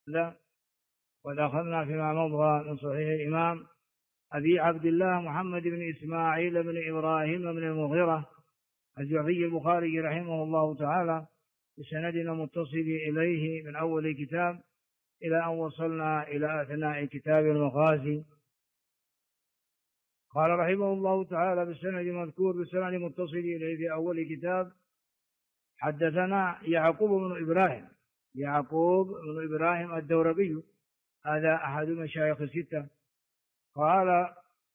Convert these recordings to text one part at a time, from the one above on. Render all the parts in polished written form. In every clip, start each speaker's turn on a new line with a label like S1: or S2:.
S1: قد أخذنا فيما مضى من صحيح الإمام أبي عبد الله محمد بن إسماعيل بن إبراهيم بن المغيرة الجعفي البخاري رحمه الله تعالى بسندنا متصل إليه من أول الكتاب إلى أن وصلنا إلى أثناء كتاب المغازي. قال رحمه الله تعالى بالسند المذكور بالسند متصل إليه في أول الكتاب: حدثنا يعقوب بن إبراهيم الدورقي، هذا أحد مشايخ الستة. قال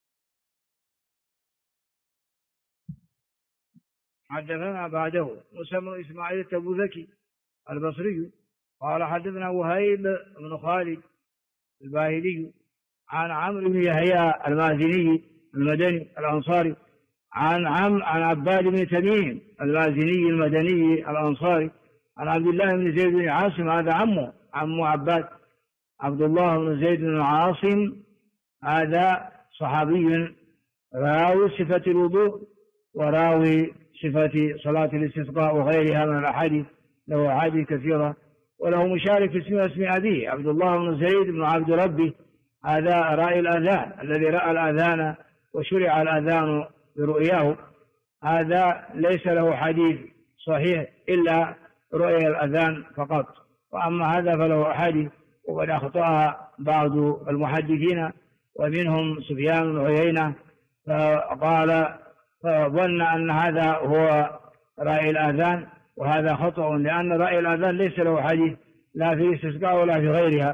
S1: حدثنا بعده موسى بن إسماعيل التبوذكي البصري قال حدثنا وهيب بن خالد الباهلي عن عمرو بن يحيى المازني المدني الأنصاري عن عباد بن تميم المازني المدني الأنصاري عن عبد الله بن زيد بن عاصم، هذا عمه عباد، عبد الله بن زيد بن عاصم، هذا صحابي راوي صفة الوضوء وراوي صفة صلاة الاستسقاء وغيرها من الأحاديث، له أحاديث كثيرة، وله مشارك في اسم أبيه عبد الله بن زيد بن عبد ربه، هذا رائي الأذان الذي رأى الأذان وشرع الأذان برؤياه، هذا ليس له حديث صحيح إلا رؤيا الأذان فقط، وأما هذا فله أحاديث وقد أخطأ بعض المحدثين ومنهم سفيان بن عيينة فقال فظن أن هذا هو رأي الآذان، وهذا خطأ، لأن رأي الآذان ليس له حديث لا في الاستسقاء ولا في غيرها.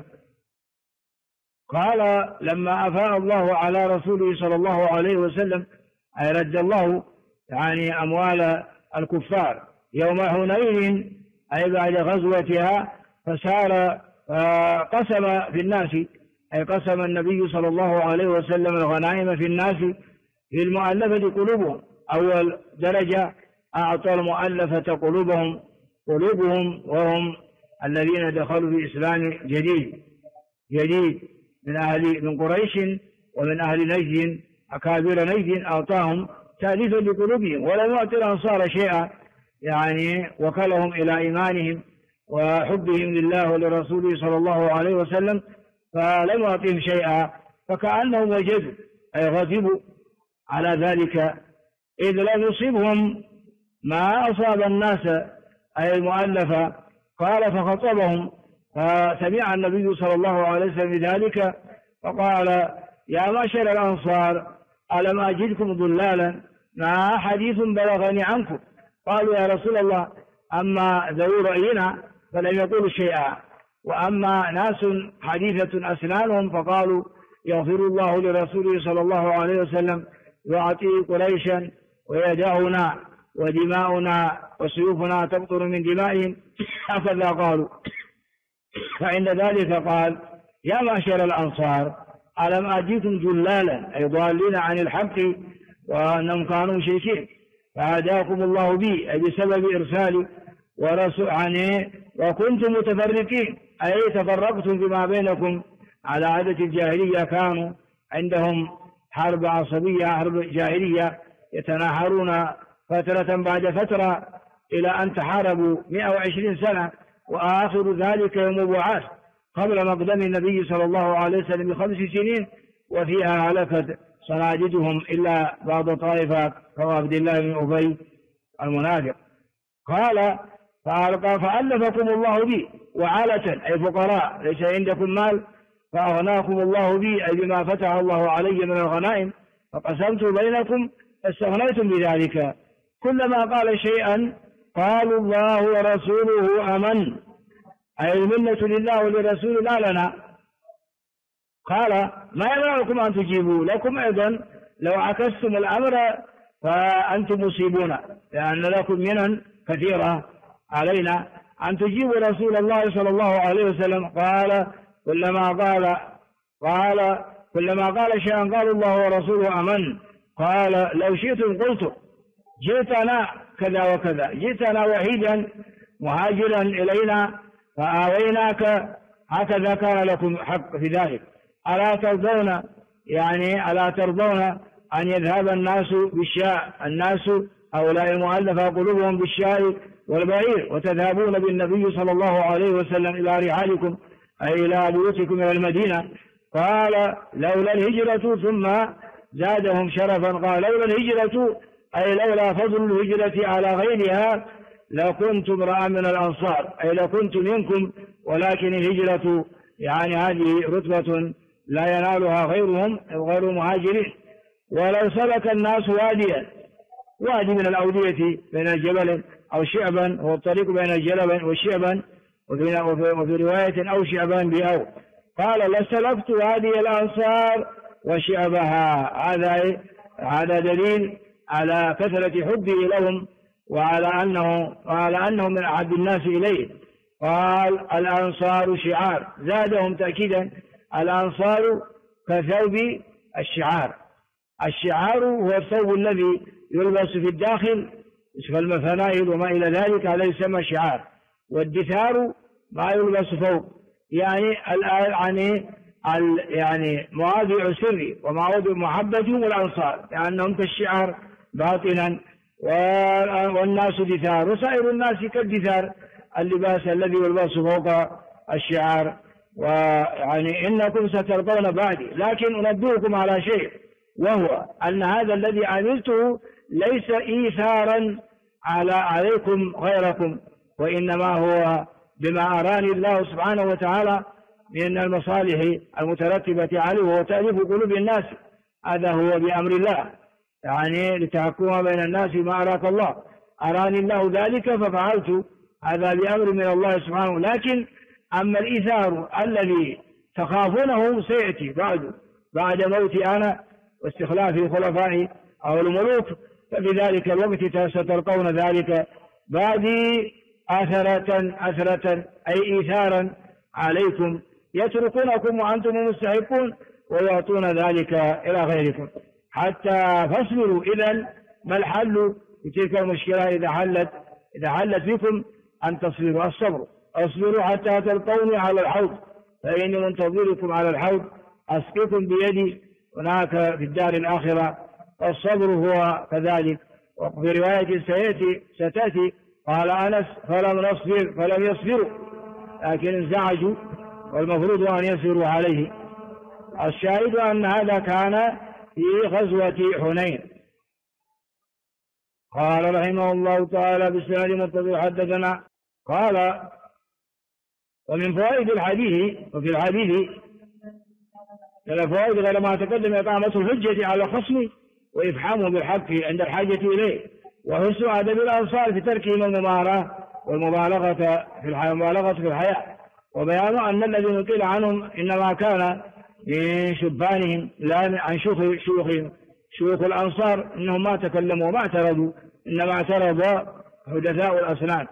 S1: قال لما أفاء الله على رسوله صلى الله عليه وسلم، أي رد الله يعني أموال الكفار يوم حنين، أي بعد غزوتها، فسار قسم في الناس، أي قسم النبي صلى الله عليه وسلم الغنائم في الناس في المؤلفة قلوبهم، أول درجة أعطى المؤلفة قلوبهم وهم الذين دخلوا في إسلام جديد من قريش ومن أهل نجد، أكابر نجد أعطاهم تأليفا لقلوبهم، ولم يعطي الأنصار شيئا، يعني وكلهم إلى إيمانهم وحبهم لله ولرسوله صلى الله عليه وسلم، فلم يعطيهم شيئا، فكأنهم وجدوا أي غضبوا على ذلك، إذ لم يصيبهم ما أصاب الناس أي المؤلفة. قال فخطبهم، فسمع النبي صلى الله عليه وسلم ذلك فقال: يا معشر الأنصار، ألم أجدكم ضلالا؟ ما حديث بلغني عنكم. قالوا: يا رسول الله، أما ذوي رأينا فلم يقولوا شيئا، وأما ناس حديثة أسنانهم فقالوا: يغفر الله لرسوله صلى الله عليه وسلم، يعطي قريشا ويدعنا ودماؤنا وسيوفنا تقطر من دمائهم، هكذا قالوا. فعند ذلك قال: يا معشر الأنصار، ألم أجدكم جلالا، أي ضالين عن الحق وأنهم كانوا مشركين، فهداكم الله بي، أي بسبب إرسالي ورسول عني، وكنتم متفرقين، أي تفرقتم فيما بينكم على عادة الجاهلية، كانوا عندهم حرب عصبية، حرب جاهلية، يتناحرون فترة بعد فترة إلى أن تحاربوا 120 سنة، وآخر ذلك يوم بعاث قبل مقدم النبي صلى الله عليه وسلم ب5 سنين، وفيها هلكت صناديدهم إلا بعض طائفة كعبد الله بن أبي المنافق. قال: فألفكم الله بي وعالة، أي فقراء ليس عندكم مال، فأغناكم الله بي، أي بما فتح الله علي من الغنائم، فقسمت بينكم فاستغنيتم بذلك. كلما قال شيئا قالوا: الله ورسوله أمن، أي المنة لله ولرسول لا لنا. قال: ما يمنعكم أن تجيبوا؟ لكم أيضا لو عكستم الأمر فأنتم مصيبون، لأن لكم منن كثيرة علينا أن تجيبوا رسول الله صلى الله عليه وسلم. قال: كلما قال شيئا قالوا: الله ورسوله أمن. قال: لو شئتم قلت جئتنا كذا وكذا، جئتنا وحيدا مهاجرا إلينا فآويناك، هكذا كان لكم حق في ذلك. ألا ترضون أن يذهب الناس بالشاء، الناس هؤلاء المؤلفة قلوبهم بالشاء والبعير، وتذهبون بالنبي صلى الله عليه وسلم إلى رحالكم، أي إلى بيوتكم إلى المدينة. قال لولا الهجرة، ثم زادهم شرفا قال لولا الهجرة أي لولا فضل الهجرة على غيرها لكنت امرأ من الأنصار، أي لكنت منكم، ولكن الهجرة يعني هذه رتبة لا ينالها غيرهم غير المهاجرين. ولو سلك الناس وادي من الأودية بين الجبل أو شعبا، هو الطريق بين الجبل وشعبا، وفي رواية أو شعبا بأو، قال لسلكت وادي الأنصار وشعبها. هذا دليل على كثرة حبه لهم وعلى أنهم من أحب الناس إليه. قال الأنصار شعار، زادهم تأكيدا الأنصار كثوب الشعار. الشعار هو الثوب الذي يلبس في الداخل كالمفنائل وما إلى ذلك، هذا يسمى شعار. والدثار ما يلبس فوق، يعني مواضع سر ومواضع محبتهم الأنصار، لأنهم كالشعار باطنا، والناس دثار، وسائر الناس كالدثار، اللباس الذي يلبس فوق الشعار. ويعني إنكم سترضون بعدي، لكن أنبئكم على شيء، وهو أن هذا الذي عملته ليس إيثارا عليكم غيركم، وإنما هو بما أراني الله سبحانه وتعالى من المصالح المترتبة عليه، وهو تأليف قلوب الناس. هذا هو بأمر الله، يعني لتحكم بين الناس ما أراك الله، أراني الله ذلك ففعلت، هذا بأمر من الله سبحانه. لكن أما الإيثار الذي تخافونه سيأتي بعد موتي أنا واستخلاف الخلفاء أو الملوك، ففي ذلك الوقت ستلقون ذلك بعدي أثرة أي إيثارا عليكم، يتركونكم وأنتم مستحقون ويعطون ذلك إلى غيركم حتى فاصبروا. إذن ما الحل في تلك المشكلة إذا حلت بكم؟ أن تصبروا. الصبر، اصبروا حتى تلقوني على الحوض فإني منتظركم على الحوض، أسقيكم بيدي هناك في الدار الآخرة. الصبر هو كذلك. وفي رواية ستأتي قال أنس فلم يصبروا لكن انزعجوا، والمفروض أن يصبروا عليه. الشاهد أن هذا كان في غزوة حنين. قال رحمه الله تعالى بالسند المتصل حدثنا قال ومن فوائد الحديث، وفي الحديث الفوائد غير ما تقدم إقامة الحجة على الخصم وإفحامه بالحق عند الحاجة إليه، وحسن أدب الأنصار في تركهم الممارة والمبالغة في الحياة، وبيان أن الذي نقل عنهم إنما كان من شبانهم لا عن شيوخهم. شيوخ الأنصار إنهم ما تكلموا وما اعترضوا، إنما اعترض حدثاء الأسنان.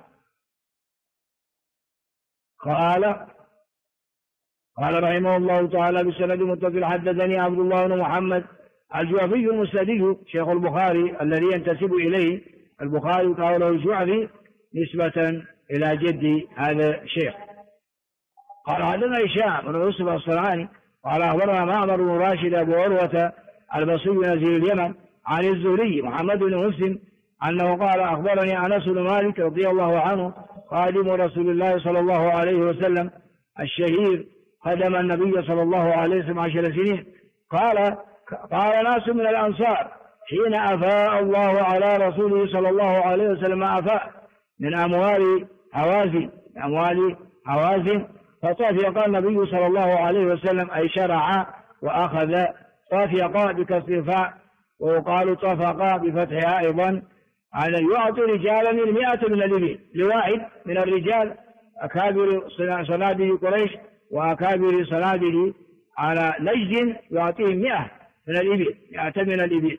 S1: قال رحمه الله تعالى بالسند المتصل حدثني عبد الله بن محمد الجعفي المسندي شيخ البخاري الذي ينتسب إليه البخاري قوله الجعفي نسبة إلى جد هذا الشيخ. قال حدثنا هشام بن يوسف الصنعاني قال أخبرنا معمر بن راشد أبو عروة البصري نزيل اليمن عن الزهري محمد بن مسلم أنه قال أخبرني أنس بن مالك رضي الله عنه خادم رسول الله صلى الله عليه وسلم الشهير، خدم النبي صلى الله عليه وسلم 10 سنين. قال ناس من الأنصار حين أفاء الله على رسوله صلى الله عليه وسلم أفاء من أموال هوازن فطفق النبي صلى الله عليه وسلم أي شرع وأخذ. طفق بكسر الفاء ويقال طفق بفتحها أيضا على يعطي رجالا 100 من الإبل لواحد من الرجال أكابر صنادل قريش وأكابر صنادل على نجد يعطيهم 100 من الإبل 100 من الإبل.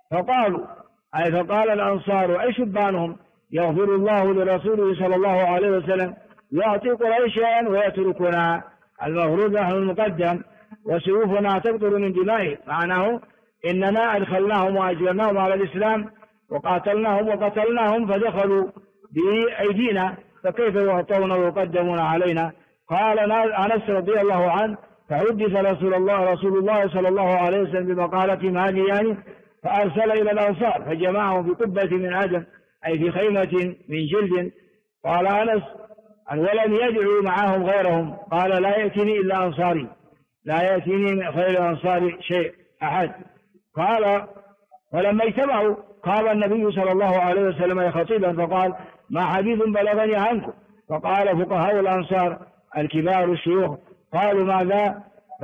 S1: فقال الأنصار أي شبانهم يغفر الله لرسوله صلى الله عليه وسلم يعطي قريشا ويتركنا، المفروض نحن المقدم وسيوفنا تقطر من دمائه، معناه إننا أدخلناهم وأجبرناهم على الإسلام وقاتلناهم وقتلناهم فدخلوا بأيدينا، فكيف يعطون ويقدمون علينا؟ قال أنس رضي الله عنه فحدث رسول الله صلى الله عليه وسلم بمقالة هذه فأرسل إلى الأنصار فجمعهم في قبة من عدن أي في خيمة من جلد. قال أنس ولم يدعوا معهم غيرهم. قال لا يأتيني إلا أنصاري، لا يأتيني من خير الأنصار شيء أحد. قال ولما اجتمعوا قام النبي صلى الله عليه وسلم خطيبا فقال ما حديث بلغني عنكم؟ فقال فقهاء الأنصار الكبار الشيوخ. قالوا ماذا؟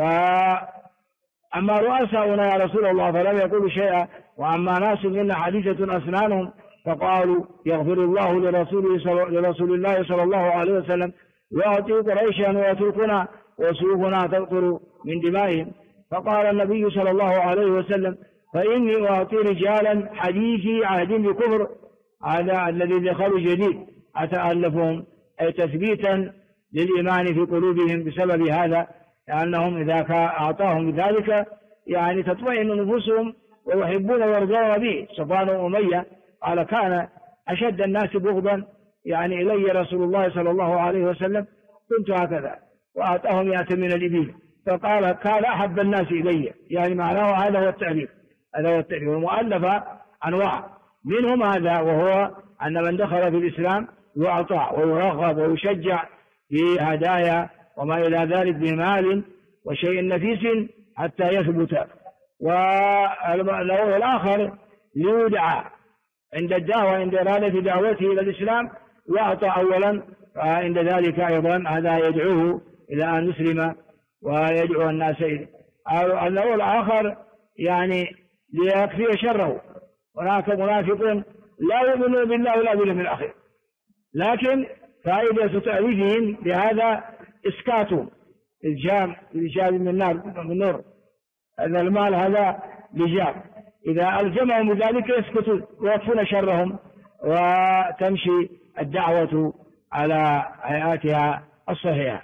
S1: أما رؤساؤنا يا رسول الله فلم يقولوا شيئا، وأما ناس منا حديثة أسنانهم فقالوا يغفر الله لرسول الله صلى الله عليه وسلم يعطي قريشا ويتركنا وسيوفنا تقطر من دمائهم. فقال النبي صلى الله عليه وسلم فإني أعطي رجالا حديثي عهد بكفر، هذا الذي دخلوا جديد أتألفهم، أي تثبيتا للإيمان في قلوبهم بسبب هذا، لأنهم إذا أعطاهم بذلك يعني تطمئن نفوسهم ويحبون ويرضون به. صفوان وأمية قال كان أشد الناس بغضا يعني إلي رسول الله صلى الله عليه وسلم كنت هكذا، وأعطاهم 100 من الإبل، فقال كان أحب الناس إلي، يعني معناه هذا هو التعريف. هذا هو التعريف. والمؤلفة أنواع، منهم هذا وهو أن من دخل في الإسلام يعطى ويرغب ويشجع بهدايا وما إلى ذلك بمال وشيء نفيس حتى يثبت. والنوع الآخر ليدعى عند الدعوة، عند إرادة دعوته إلى الإسلام يعطى أولا، عند ذلك أيضا هذا يدعوه إلى أن يسلم ويدعو الناس إليه. النوع الآخر يعني ليكفي شره. هناك منافقون لا يؤمنون بالله ولا باليوم الآخر، لكن فائدة تأليفهم بهذا إسكاتهم، الجام من نور، هذا المال هذا لجام، إذا ألزمهم بذلك يسكتون ويكفون شرهم وتمشي الدعوة على هيئاتها الصحيحة.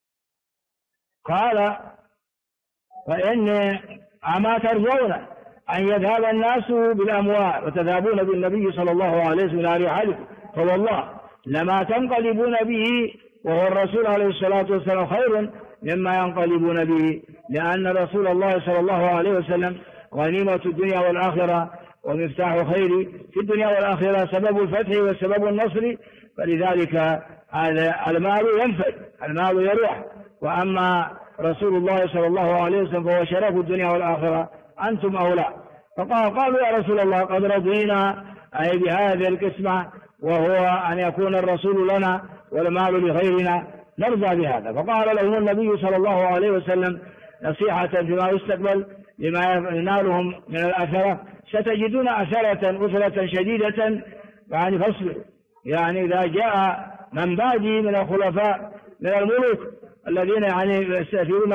S1: قال فإن أما ترضون أن يذهب الناس بالأموال وتذهبون بالنبي صلى الله عليه وسلم إلى رحالكم، فوالله لما تنقلبون به وهو الرسول عليه الصلاة والسلام خير مما ينقلبون به، لأن رسول الله صلى الله عليه وسلم غنيمة الدنيا والآخرة ومفتاح خير في الدنيا والآخرة، سبب الفتح وسبب النصر، فلذلك هذا المال ينفد، المال يروح، وأما رسول الله صلى الله عليه وسلم فهو شرف الدنيا والآخرة، أنتم أولى. فقالوا يا رسول الله قد رضينا أي بهذه القسمة، وهو أن يكون الرسول لنا والمال لغيرنا، نرضى بهذا. فقال لهم النبي صلى الله عليه وسلم نصيحة فيما يستقبل لما ينالهم من الأثرة، ستجدون أثرة شديدة يعني فاصبروا. يعني إذا جاء من بعدي من الخلفاء من الملوك الذين يعني يستأثرون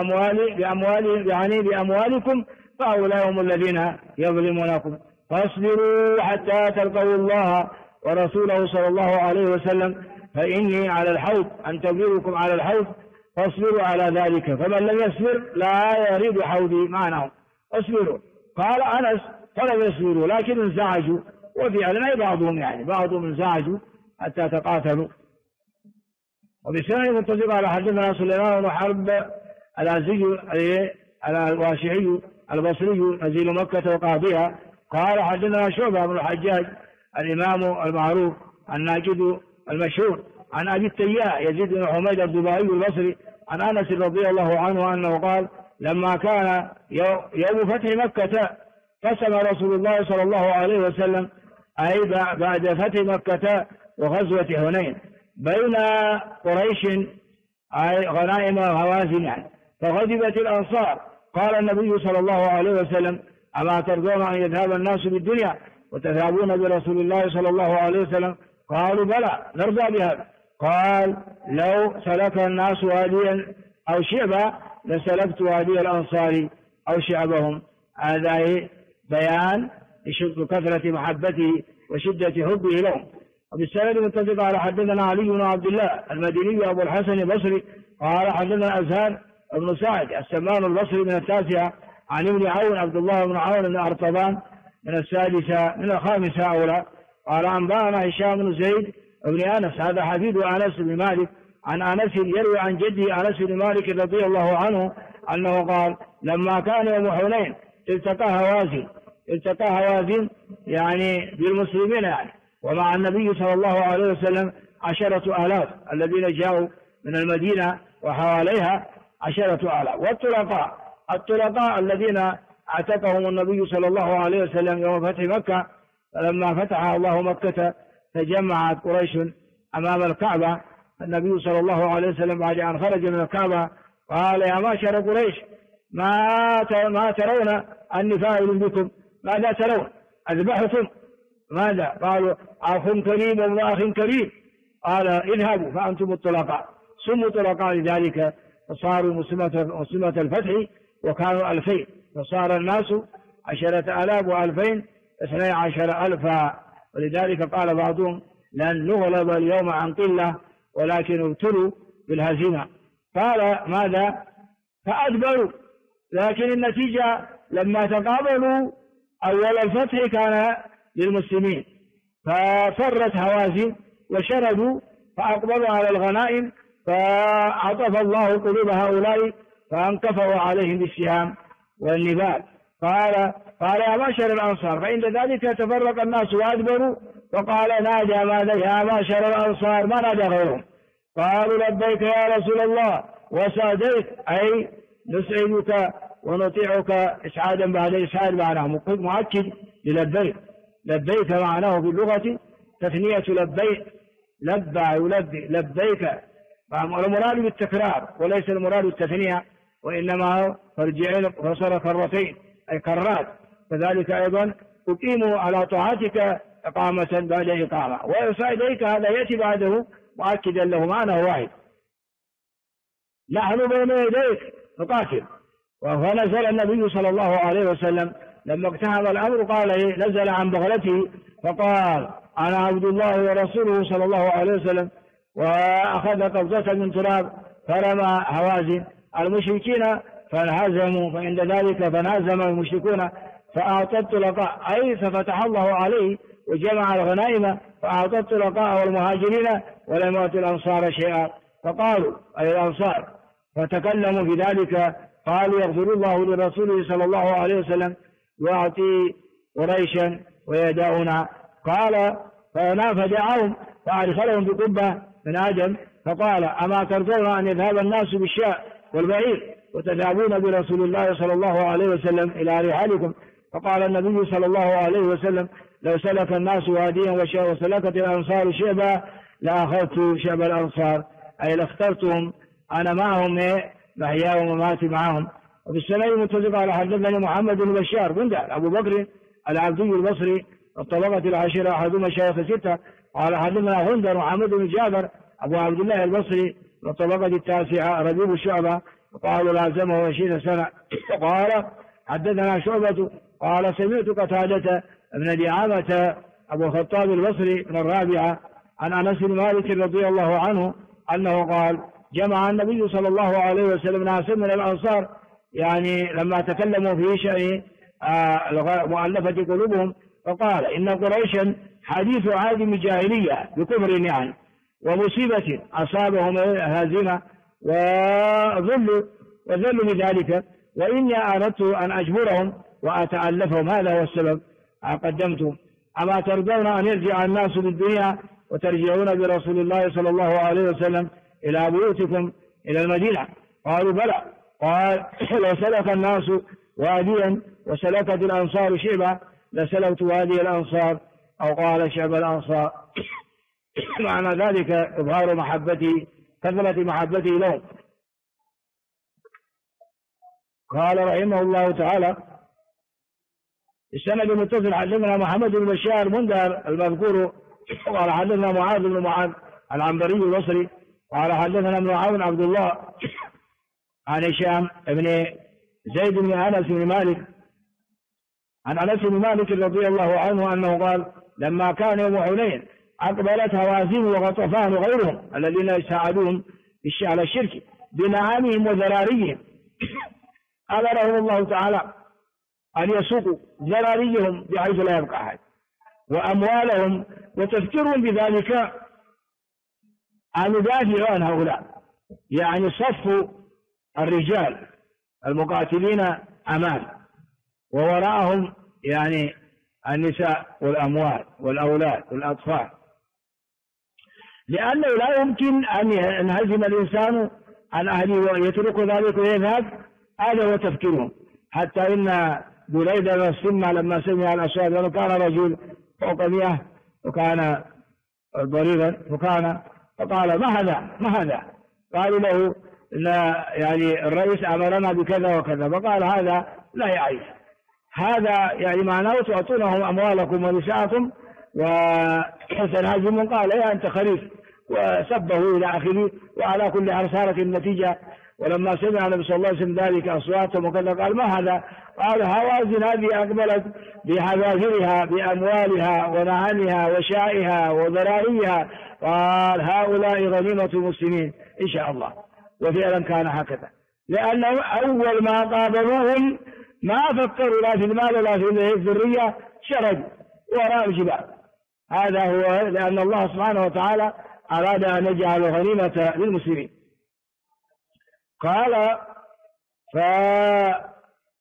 S1: بأموالكم فهؤلاء هم الذين يظلمونكم، فاصبروا حتى تلقوا الله ورسوله صلى الله عليه وسلم، فإني على الحوض أنتظركم على الحوض فاصبروا على ذلك، فمن لم يصبر لا يريد حوضي معناه اصبروا. قال أنس فلم يصبروا لكن انزعجوا، وفعلا بعضهم انزعجوا حتى تقاتلوا. وبسنة متصل على حدثنا سليمان بن حرب الأزدي الواشعي البصري نزيل مكة وقاضيها قال حدثنا شعبة بن الحجاج الإمام المعروف الناجد المشهور عن أبي التياح يزيد بن حميد الدبائي البصري عن أنس رضي الله عنه أنه قال لما كان يوم فتح مكة قسم رسول الله صلى الله عليه وسلم أي بعد فتح مكة وغزوة هنين بين قريش أي غنائم وهوازن يعني، فغضبت الأنصار. قال النبي صلى الله عليه وسلم أما ترضون أن يذهب الناس بالدنيا وتذهبون برسول الله صلى الله عليه وسلم؟ قالوا بلى نرضى بهذا. قال لو سلك الناس واديا أو شعبا لسلكت وادي الأنصار أو شعبهم. هذا بيان كثرة محبته وشدة حبه لهم. وبالسند المتفق على حدثنا علي بن عبد الله المديني أبو الحسن البصري قال حدثنا أزهار بن سعد السمان البصري من 9 عن ابن عون عبد الله بن عون بن أرطبان من 6 من 5 أولى قال أنبأنا هشام بن زيد بن أنس هذا حفيد أنس بن مالك عن أنس يروي عن جده أنس بن مالك رضي الله عنه أنه قال لما كان يوم حنين التقى هوازن يعني بالمسلمين يعني، ومع النبي صلى الله عليه وسلم 10,000 الذين جاءوا من المدينة وحواليها 10,000. والطلقاء الذين اعتقهم النبي صلى الله عليه وسلم يوم فتح مكة، فلما فتح الله مكة تجمعت قريش أمام الكعبة. النبي صلى الله عليه وسلم بعد أن خرج من الكعبة قال: يا معشر قريش، ما ترون أني فاعل بكم؟ ماذا ترون؟ أذبحكم؟ ماذا؟ قالوا: أخ كريم وابن أخ كريم. قال: اذهبوا فأنتم الطلقاء. سموا طلقاء لذلك، فصاروا مسلمة الفتح، وكانوا 2000، فصار الناس 10,000 و2000 12,000. ولذلك قال بعضهم: لن نغلب اليوم عن قلة ولكن ابتلوا بالهزيمة. قال: ماذا؟ فأدبروا. لكن النتيجة لما تقابلوا أول الفتح كان للمسلمين، ففرت هوازن وشردوا فأقبلوا على الغنائم، فعطف الله قلوب هؤلاء فانكفوا عليهم بالسهام والنبال. قال: يا معشر الأنصار. فعند ذلك تفرق الناس وأدبروا، فقال: نادى ماذا؟ يا معشر الأنصار. ما نادى غيرهم. قالوا: لبيك يا رسول الله وسعديك، أي نسعدك ونطيعك إسعادا بعد إسعاد. معناه مؤكد للبيك. لبيك معناه في اللغة تثنية لبيك، لبى يلبي، لبيك. المراد بالتكرار وليس المراد التثنية، وإنما فرجعين فصار كرتين أي كرات. كذلك أيضا أقيموا على طاعتك إقامة بعد إقامة. وسعديك هذا يأتي بعده مؤكدا له معنى واحد: نحن بين يديك نقاتل. فنزل النبي صلى الله عليه وسلم لما اقتحم الأمر قال: نزل عن بغلته فقال: أنا عبد الله ورسوله صلى الله عليه وسلم، وأخذ قبضة من تراب فرمى هوازن المشركين فانهزموا. فعند ذلك فانهزم المشركون فأعطى الطلقاء، أي ففتح الله عليه وجمع الغنائم فأعطى الطلقاء والمهاجرين ولم يؤتوا الأنصار شيئا. فقالوا أي الأنصار فتكلموا في ذلك، قالوا: يغفر الله لرسوله صلى الله عليه وسلم يعطي قريشا ويداؤنا. قال: فدعاهم فأدخلهم بقبة من آدم، فقال: أما ترضون أن يذهب الناس بالشاء والبعير وتذهبون برسول الله صلى الله عليه وسلم إلى رحالكم؟ فقال النبي صلى الله عليه وسلم: لو سلك الناس واديا وسلكت الأنصار شعبا لأخذت شعب الأنصار، أي لاخترتهم أنا معهم محياهم ومماتي معهم. وفي السنة المتفق على حدثنا محمد بن بشار بندع أبو بكر العبدي البصري الطبقة العاشرة أحد مشايخ الستة. قال حدثنا غندر محمد بن جابر أبو عبد الله البصري الطبقة التاسعة ربيب الشعبة، قالوا لازمه 20 سنة. قال حدثنا شعبة قال: سمعت قتادة بن دعامة أبو الخطاب البصري من الرابعة عن أنس بن مالك رضي الله عنه أنه قال: جمع النبي صلى الله عليه وسلم ناسا من الأنصار، يعني لما تكلموا في شأن مؤلفة قلوبهم، فقال: إن قريشا حديث عادم جاهلية بكفر يعني ومصيبة أصابهم هزيمة وذلوا بذلك، وإني أردت أن أجبرهم وأتألفهم، هذا هو السبب قدمتم. أما ترضون أن يرجع الناس بالدنيا وترجعون برسول الله صلى الله عليه وسلم إلى بيوتكم إلى المدينة؟ قالوا: بلى. قال: لو سلك الناس واديا وسلكت الأنصار شعبا لسلكت وادي الأنصار، أو قال شعب الأنصار. معنى ذلك إظهار محبته، كثرة محبته لهم. قال رحمه الله تعالى: السند المتصل حدثنا محمد بن بشار مندر المذكور قال حدثنا معاذ بن معاذ العنبري البصري قال حدثنا ابن عون عبد الله عن هشام بن زيد بن أنس بن مالك عن أنس بن مالك رضي الله عنه أنه قال: لما كان يوم حنين أقبلت هوازن وغطفان وغيرهم الذين يساعدون على الشرك بنعامهم وذراريهم، أمرهم الله تعالى أن يسوقوا ذراريهم بحيث لا يبقى أحد وأموالهم، وتذكرهم بذلك أن يدافعوا عن هؤلاء، يعني صف الرجال المقاتلين أمام ووراءهم يعني النساء والأموال والأولاد والأطفال. لأنه لا يمكن أن ينهزم الإنسان عن أهله ويترك ذلك ويذهب. هذا هو تفكيرهم. حتى إن بريد بن السمة لما سمع الأصوات، لأنه كان رجل فوق 100 وكان ضريرا، فقال ما هذا؟ قالوا له إن يعني الرئيس أمرنا بكذا وكذا، فقال هذا لا يعيش، هذا يعني معناه تعطونهم أموالكم ونساءكم وسنهزمهم. قال يا أنت خليف، وسبه إلى آخره. وعلى كل حال صارت النتيجة. ولما سمع النبي صلى الله عليه وسلم ذلك أصواتهم وكذا قال ما هذا؟ قال هوازن هذه أقبلت بحذافيرها بأموالها ونعمها وشائها وذرائها، قال هؤلاء غنيمة المسلمين إن شاء الله. وفعلا كان هكذا، لأنه أول ما قابلوهم ما فكروا لا في المال ولا في الذرية، شردوا وراء الجبال. هذا هو لأن الله سبحانه وتعالى أراد أن يجعل غنيمة للمسلمين. قال فأقبلت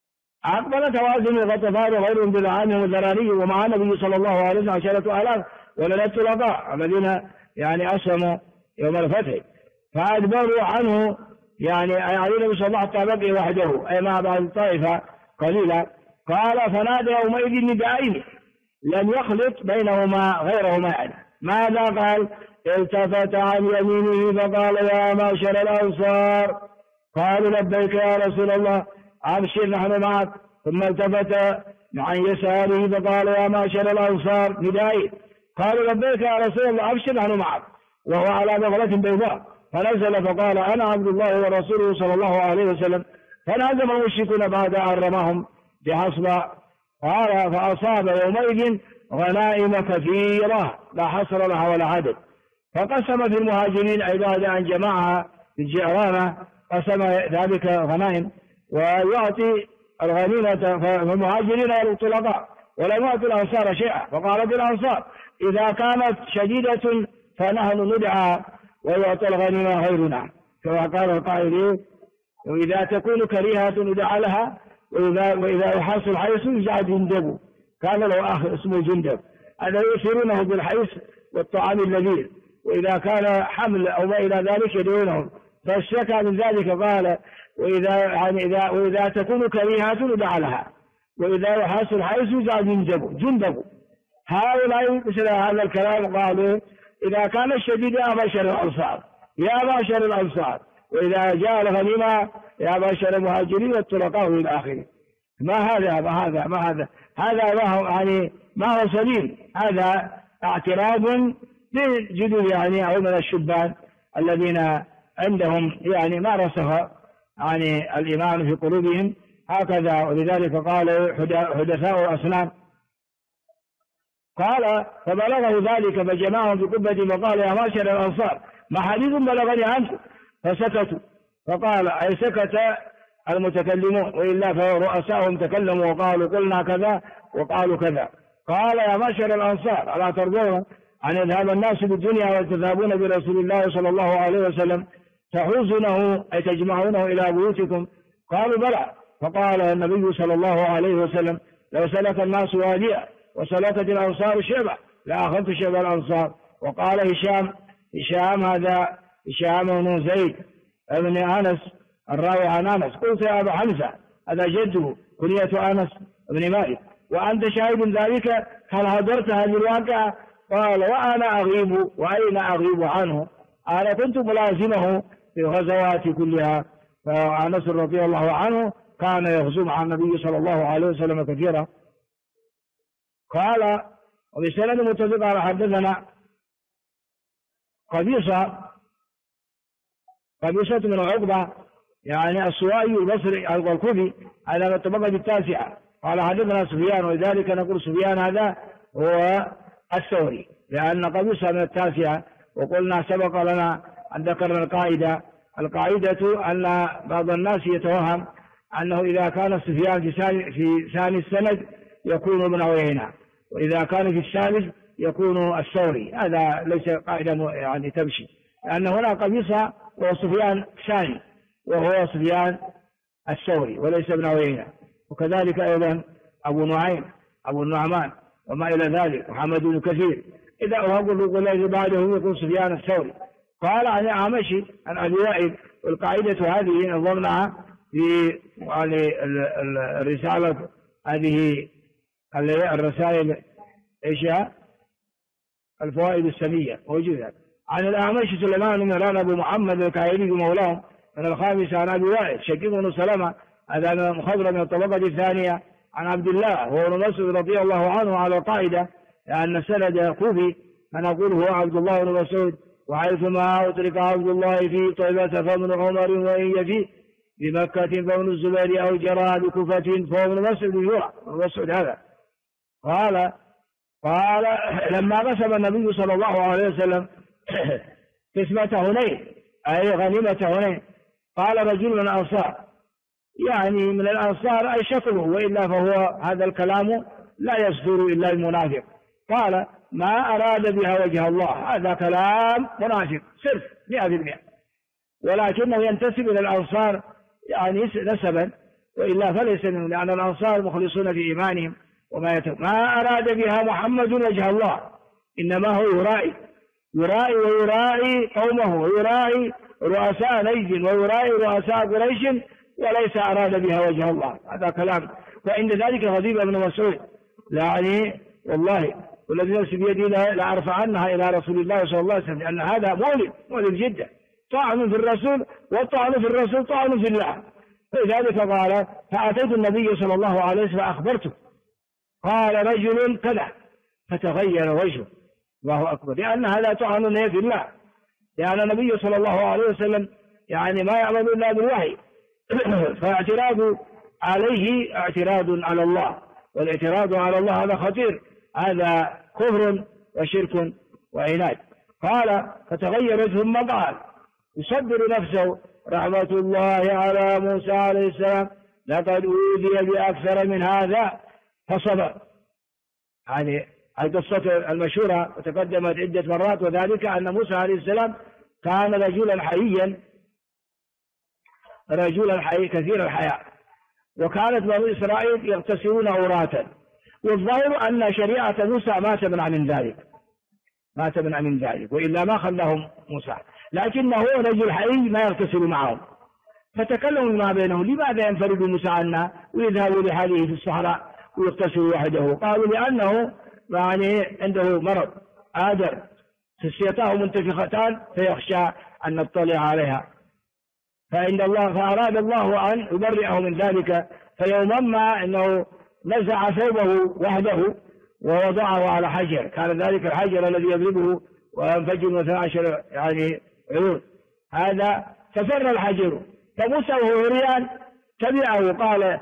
S1: هوازن وغطفان وغيرهم بالعام والذراري ومع النبي صلى الله عليه وسلم 10,000 ولد الطلقاء الذين يعني أسلموا يوم الفتح، فأدبروا عنه يعني النبي صلى الله عليه وسلم بقي وحده أي مع بعض الطائفة قليلا. قال فنادى يومئذ ندائين لم يخلط بينهما غيرهما يعني. ماذا قال؟ التفت عن يمينه فقال يا معشر الأنصار، قالوا لبيك يا رسول الله أبشر نحن معك. ثم التفت عن يساره فقال يا معشر الأنصار ندائي، قالوا لبيك يا رسول الله أبشر نحن معك، وهو على بغلة بيضاء. فنزل فقال أنا عبد الله ورسوله صلى الله عليه وسلم. فنهزم المشركون بعد أن رماهم بحصبة. قال فأصاب يومئذ غنائم كثيرة لا حصر لها ولا عدد. فقسم في المهاجرين بعد أن جمعها في الجعرانة، قسم ذلك غنائم ويعطي الغنيمة فالمهاجرين والطلقاء ولم يعطي الأنصار شيئا. فقالت الأنصار إذا كانت شديدة فنحن ندعى ويعطى الغنيمة غيرنا، كما قال القائل وإذا تكون كريهة ندعى لها وإذا يحصل حيث يجعل جندب. كان له أخ اسمه جندب، هذا يؤثرونه بالحيث والطعام اللذيذ، وإذا كان حمل أو ما إلى ذلك يدعونهم. فاشتكى من ذلك قال وإذا تكون كريهة ندعى لها وإذا يحصل حيث يجعل جندب. هؤلاء مثل هذا الكلام قالوا إذا كان الشديد يا بشر الأنصار يا بشر الأنصار، وإذا جاء الغنيمة يا بشر المهاجرين والطلقاء إلى آخره. ما هذا يعني ما هو سليم. هذا اعتراض للجدود يعني أو من الشبان الذين عندهم يعني ما رسخ يعني الإيمان في قلوبهم هكذا، ولذلك قالوا حدثاء الأصنام. قال فبلغه ذلك فجمعهم في قبة وقال يا معشر الأنصار ما حديث بلغني عنكم، فسكتوا. فقال أي سكت المتكلمون وإلا فرؤساهم تكلموا وقالوا قلنا كذا وقالوا كذا. قال يا معشر الأنصار ألا ترضون أن يذهب الناس بالدنيا وتذهبون برسول الله صلى الله عليه وسلم تحوزونه أي تجمعونه إلى بيوتكم؟ قالوا بلى. فقال النبي صلى الله عليه وسلم لو سلك الناس واديا وسلكت الأنصار شعبة لأخذت شعب الأنصار. وقال هشام هذا هشام بن زيد ابن أنس الراوي عن أنس. قلت يا أبا حمزة هذا جده كنية أنس بن مالك وأنت شاهد ذلك، هل حضرت هذه الواقعة؟ قال وأنا أغيب وأين أغيب عنه؟ أنا كنت ملازمه في الغزوات كلها. فأنس رضي الله عنه كان يغزو مع النبي صلى الله عليه وسلم كثيرا. قال وبسند متفق على حدثنا قبيصة من عقبة يعني السوائي البصري الكوفي على الطبقة التاسعة. قال حدثنا سفيان، ولذلك نقول سفيان هذا هو الثوري لأن قبيصة من التاسعة. وقلنا سبق لنا أن ذكرنا القاعدة أن بعض الناس يتوهم أنه إذا كان سفيان في ثاني السند يكون ابن عيينة، وإذا كان في الثالث يكون الثوري. هذا ليس قاعدة يعني تمشي، لأن هنا قبيصة وهو سفيان الثاني وهو سفيان الثوري وليس ابن عيينة. وكذلك أيضا أبو نعيم أبو النعمان وما إلى ذلك محمد بن كثير إذا أقول الذي بعده يقول سفيان الثوري. قال عن الأعمش عن أبي وائل. والقاعدة هذه نظرناها في الرسالة هذه الرسائل إيشها الفوائد السنية موجودة. عن الأعمش سليمان بن مهران أبو محمد الكاهلي مولاهم من الخامس عن أبي وائل شقيق بن سلمة هذا مخضرم من الطبقة الثانية عن عبد الله وهو ابن مسعود رضي الله عنه على القاعدة لأن السند كوفي فنقول هو عبد الله بن مسعود وحيثما أترك عبد الله في طيبة فابن عمر وإن يفي بمكة فابن الزبير أو جرى بكوفة فهو ابن مسعود يرى ابن مسعود هذا. قال لما قسم النبي صلى الله عليه وسلم قسمة هنين أي غنيمة هنين قال رجل من الأنصار يعني من الأنصار أي شكله وإلا فهو هذا الكلام لا يصدر إلا المنافق. قال ما أراد بها وجه الله هذا كلام منافق صرف 100% ولكنه ينتسب إلى الأنصار يعني نسبا وإلا فليس منه لأن الأنصار مخلصون في إيمانهم ما أراد بها محمد وجه الله إنما هو يرائي ويرائي قومه ويرائي رؤساء نجد ويرائي رؤساء قريش وليس أراد بها وجه الله هذا كلام. وعند ذلك غضب ابن مسعود يعني والله والذي نفسي بيدي لأرفعنها إلى رسول الله صلى الله عليه وسلم لأن هذا مؤلم جدا طعن في الرسول والطعن في الرسول طعن في الله. فلذلك قال فأتيت النبي صلى الله عليه وسلم فأخبرته قال رجل كذا فتغير وجهه الله أكبر لأن هذا طعن في الله لأن النبي صلى الله عليه وسلم يعني ما يعمل إلا بالوحي فاعتراض عليه اعتراض على الله والاعتراض على الله هذا خطير هذا كفر وشرك وعناد. قال فتغير ثم قال يصبر نفسه رحمة الله على موسى عليه السلام لقد أوذي بأكثر من هذا فصبر. هذه القصة المشهورة وتقدمت عدة مرات وذلك أن موسى عليه السلام كان رجلا حي كثير الحياء وكانت بنو إسرائيل يغتسلون عراة والظاهر أن شريعة موسى ما تمنع من ذلك وإلا ما خلاهم موسى لكنه رجل حي ما يغتسل معهم فتكلموا ما بينهم لماذا ينفرد موسى عنا ويذهب لحاله في الصحراء ويغتسل وحده. قالوا لأنه يعني عنده مرض آدر خصيتاه منتفختان فيخشى أن نطلع عليها فأراد الله أن يبرئه من ذلك فيوما ما أنه نزع ثوبه وحده ووضعه على حجر كان ذلك الحجر الذي يضربه وينفجر 12 يعني عيون هذا ففر الحجر فموسى وهو عريان تبعه قال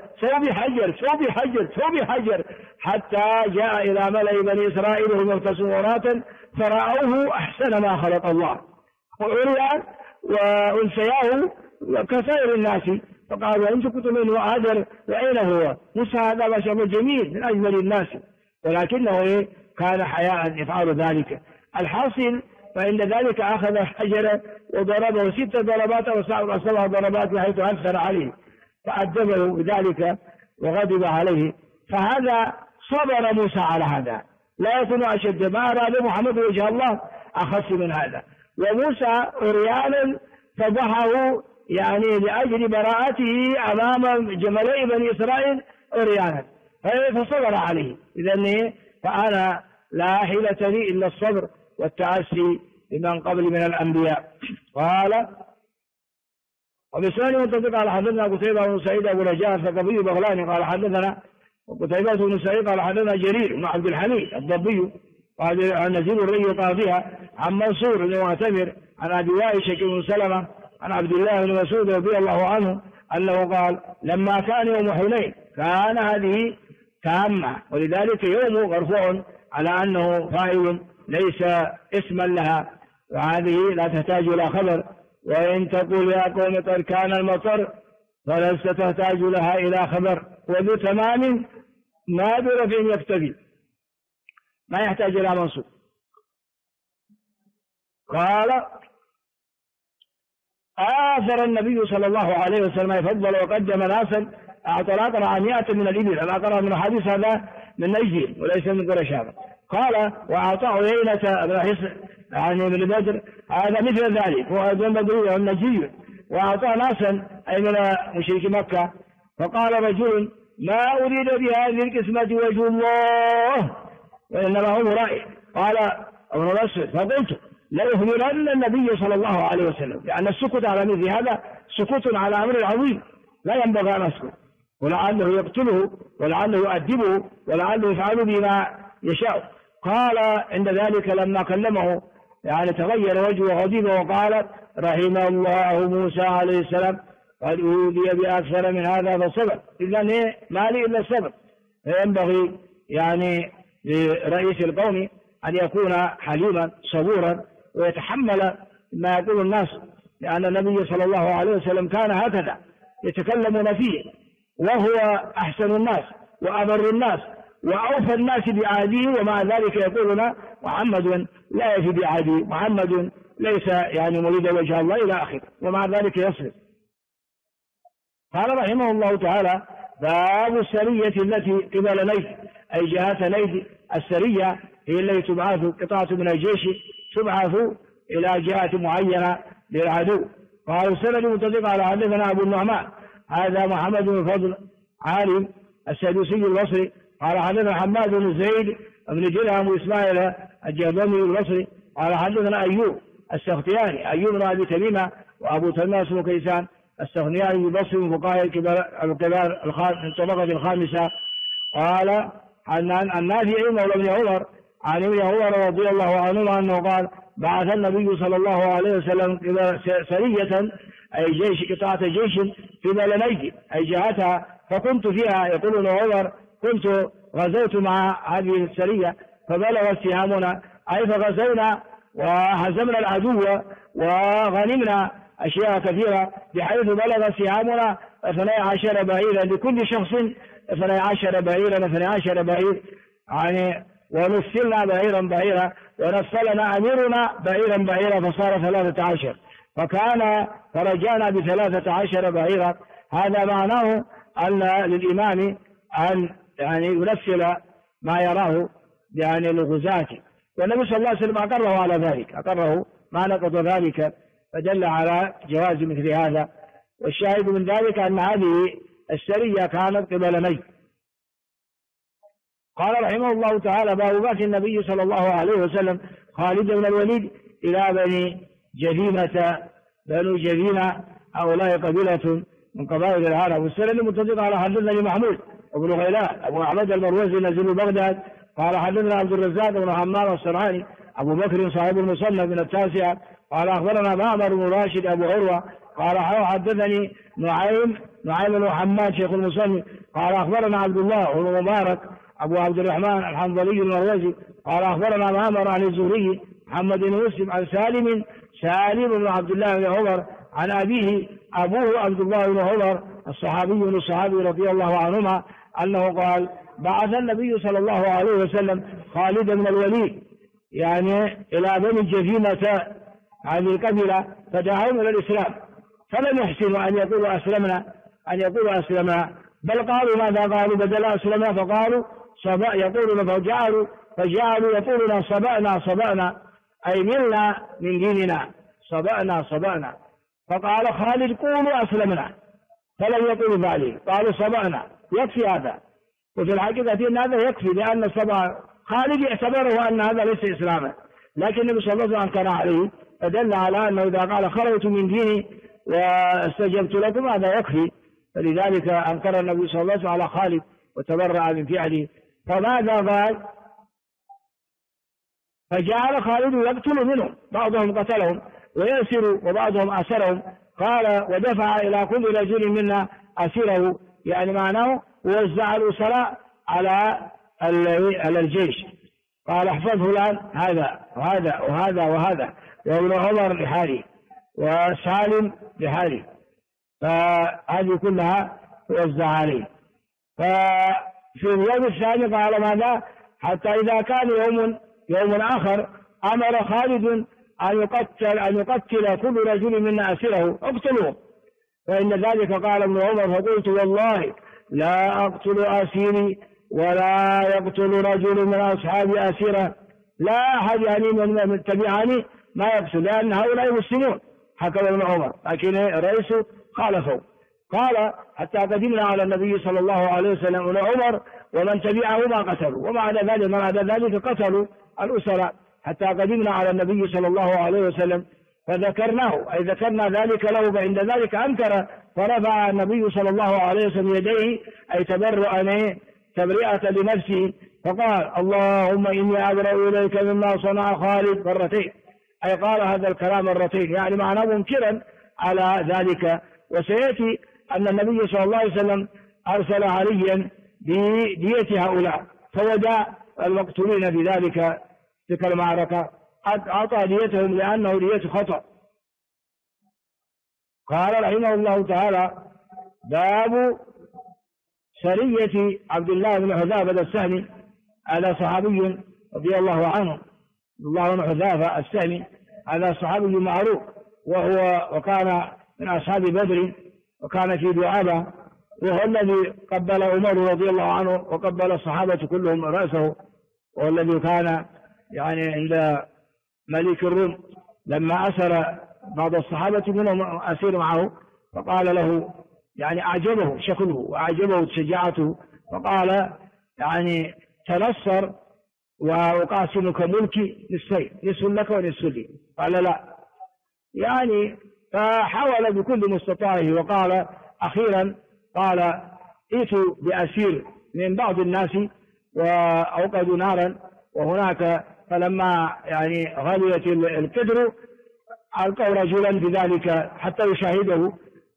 S1: ثوبي حجر حتى جاء إلى ملأ بني إسرائيل وهم يغتسلون عراة فرأوه أحسن ما خلق الله وعريان وأنثياه كسائر الناس فقالوا إن كنت منه آدر وأين هو موسى هذا بشر جميل من أجمل الناس ولكنه كان حياء يفعل ذلك. الحاصل فإن ذلك أخذ حجرا وضربه 6 ضربات أو 7 ضربات بحيث أنثر عليه فأدبه بذلك وغضب عليه فهذا صبر موسى على هذا لا يكون أشد ما أراد محمد وجه الله أخص من هذا. وموسى عريانا فضحه يعني لأجل براءته أمام جملي بني إسرائيل عريانا فصبر عليه. إذن فأنا لا حيلة لي إلا الصبر والتعسي لمن قبل من الأنبياء. قال وبسؤال منطبق على حدثنا قتيبة بن سعيد أبو رجاء الثقفي بغلاني قال حدثنا قتيبة بن سعيد قال حدثنا جرير بن عبد الحميد الضبي قال عن نزيل الري قاضيها عن منصور بن معتمر عن أبي وائل شقيق بن سلمة عن عبد الله بن مسعود رضي الله عنه أنه قال لما كان يوم حنين كان هذه تامة ولذلك يوم مرفوع على أنه فاعل ليس اسما لها وهذه لا تحتاج إلى خبر. وإن تقول يا قوم قد كان المطر فلست تحتاج لها إلى خبر وذو تمام نادر فين يكتفي ما يحتاج إلى منصوب. قال آثر النبي صلى الله عليه وسلم يفضل وقدم ناسا أعطى الأقرع 100 من الإبل. الأقرع من الحديث هذا من نجد وليس من قريش هذا قال وأعطاه عيينة بن حصن يعني بن بدر هذا مثل ذلك، هو ابن بدري النجي، وأعطاه ناسا أي من مشرك مكة. فقال رجل ما أريد بهذه القسمة وجه الله وإنما هو رأي. قال ابن مسعود فقلت لأخبرن النبي صلى الله عليه وسلم، لأن السكوت على مثل هذا سكوت على أمر عظيم لا ينبغي أن أسكت، ولعله يقتله ولعله يؤدبه ولعله يفعل بما يشاء. قال عند ذلك لما كلمه يعني تغير وجهه وغضب وقال رحم الله موسى عليه السلام قد أوذي بأكثر من هذا فصبر. إذا ما لي إلا الصبر. فينبغي يعني لرئيس القوم أن يكون حليما صبورا ويتحمل ما يقول الناس، لأن النبي صلى الله عليه وسلم كان هكذا يتكلمون فيه، وهو أحسن الناس وأبر الناس وأوفى الناس بعهده، ومع ذلك يقولون محمد لا يفي بعهده، محمد ليس يعني مريد وجه الله إلى آخره، ومع ذلك يصبر. قال رحمه الله تعالى باب السرية التي قبل نيد، أي جهة نيد. السرية هي التي تبعث قطعة من الجيش تبعث إلى جهة معينة للعدو. قال السند متفق على حدثنا أبو النعمان هذا محمد بن فضل عالم السدوسي البصري قال حدثنا حماد بن زيد بن درهم وإسماعيل الجهضمي البصري قال حدثنا أيوب السختياني أيوب بن أبي تميمة وأبو تميمة بن كيسان السختياني البصري من فقهاء الكبار الطبقة الخامسة. قال عن النافع مولى ابن عمر عن ابن عمر رضي الله عنهما أنه قال بعث النبي صلى الله عليه وسلم سرية أي جيش قطعة جيش في بلد نيد أي جهتها، فكنت فيها. يقول ابن عمر كنت غزوت مع هذه السرية فبلغت سهامنا أي فغزونا وهزمنا العدو وغنمنا أشياء كثيرة بحيث بلغ سهامنا 12 بعيرا لكل شخص 12 بعيرا 12 بعير يعني، ونفصلنا بعيرا ونفصلنا أميرنا بعيرا فصار 13 فكان فرجعنا ب13 بعيرا. هذا معناه أن للإمام أن يعني ينفل ما يراه يعني لغزاة، والنبي صلى الله عليه وسلم أقره على ذلك، أقره ما نقض ذلك، فدل على جواز مثل هذا. والشاهد من ذلك أن هذه السرية كانت قبل نيد. قال رحمه الله تعالى باب بعث النبي صلى الله عليه وسلم خالد بن الوليد إلى بني جذيمة. بنو جذيمة هؤلاء قبيلة من قبائل العرب. والسند متفق على حدثنا محمود وابن غيلان أبو أحمد المروزي نزل بغداد قال حدثنا عبد الرزاق بن حمام الصنعاني أبو بكر صاحب المصنف من التاسعة قال أخبرنا معمر بن راشد أبو عروة قال حدثني نعيم بن حماد شيخ المصنف قال أخبرنا عبد الله بن مبارك أبو عبد الرحمن الحنظلي المروزي قال أخبرنا معمر عن الزهري محمد بن مسلم عن سالم بن عبد الله بن عمر عن أبيه أبوه عبد الله بن عمر الصحابي من الصحابي رضي الله عنهما أنه قال بعث النبي صلى الله عليه وسلم خالد بن الوليد يعني إلى بني جذيمة هذه القبيلة فدعاهم إلى الإسلام، فلم يحسنوا أن يقولوا أسلمنا بل قالوا ماذا قالوا بدل أسلمنا فقالوا يقولون فجعلوا يقولون صبأنا أي ملنا من ديننا صبأنا. فقال خالد قولوا أسلمنا فلم يقولوا ذلك قالوا صبأنا يكفي هذا. وفي الحقيقة أن هذا يكفي لأن خالد اعتبره أن هذا ليس إسلاما، لكن النبي صلى الله عليه وسلم أنكر عليه فدل على أنه إذا قال خرجت من ديني واستجبت لكم هذا يكفي، فلذلك أنكر النبي صلى الله عليه وسلم على خالد وتبرأ من فعله. فماذا قال؟ فجعل خالد يقتل منهم بعضهم قتلهم ويأسر وبعضهم أسرهم. قال ودفع إلى كل رجل منا أسيره يعني معناه ووزع الأسراء على الجيش. قال احفظ فلان هذا وهذا وهذا وهذا وابن عمر لحاله وسالم لحاله، فهذه كلها توزع عليه. ففي اليوم الثاني قال ماذا؟ حتى إذا كان يوم آخر أمر خالد أن يقتل كل رجل منا أسيره اقتلوه. فإن ذلك قال ابن عمر فقلت والله لا أقتل أسيري ولا يقتل رجل من أصحاب أسيرة، لا أحد يعني من تبعني ما يقتل، لأن هؤلاء مسلمون حكم ابن عمر، لكن الرئيس خالفوا. قال حتى قدمنا على النبي صلى الله عليه وسلم ابن عمر ومن تبعه ما قتلوا، ومع ذلك قتلوا الأسرى حتى قدمنا على النبي صلى الله عليه وسلم فذكرناه، أي ذكرنا ذلك له، فعند ذلك أنكر فرفع النبي صلى الله عليه وسلم يديه، أي تبرئة لنفسه، فقال اللهم إني أبرأ إليك مما صنع خالد مرتين، أي قال هذا الكلام مرتين، يعني معناه منكرا على ذلك. وسيأتي أن النبي صلى الله عليه وسلم أرسل عليا بدية هؤلاء فودع المقتولين بذلك تلك المعركة، أعطى ديتهم لأنه دية خطأ. قال رحمه الله تعالى باب سرية عبد الله بن حذافة السهمي، هذا صحابي رضي الله عنه، عبد الله بن حذافة السهمي هذا صحابي معروف، وكان من أصحاب بدر، وكان في دعابة، وهو الذي قبل عمر رضي الله عنه وقبل الصحابة كلهم رأسه، والذي كان يعني عند ملك الروم لما أسر بعض الصحابة منهم أسير معه، فقال له يعني أعجبه شكله وأعجبه شجاعته، فقال يعني تنصر وأقاسمك ملكي نصفين، نصف لك ونصف لي، قال لا، يعني فحاول بكل مستطاعه، وقال أخيرا قال ائتوا بأسير من بعض الناس وأوقدوا نارا، وهناك فلما يعني غليت القدر ألقوا رجلا بذلك حتى يشاهده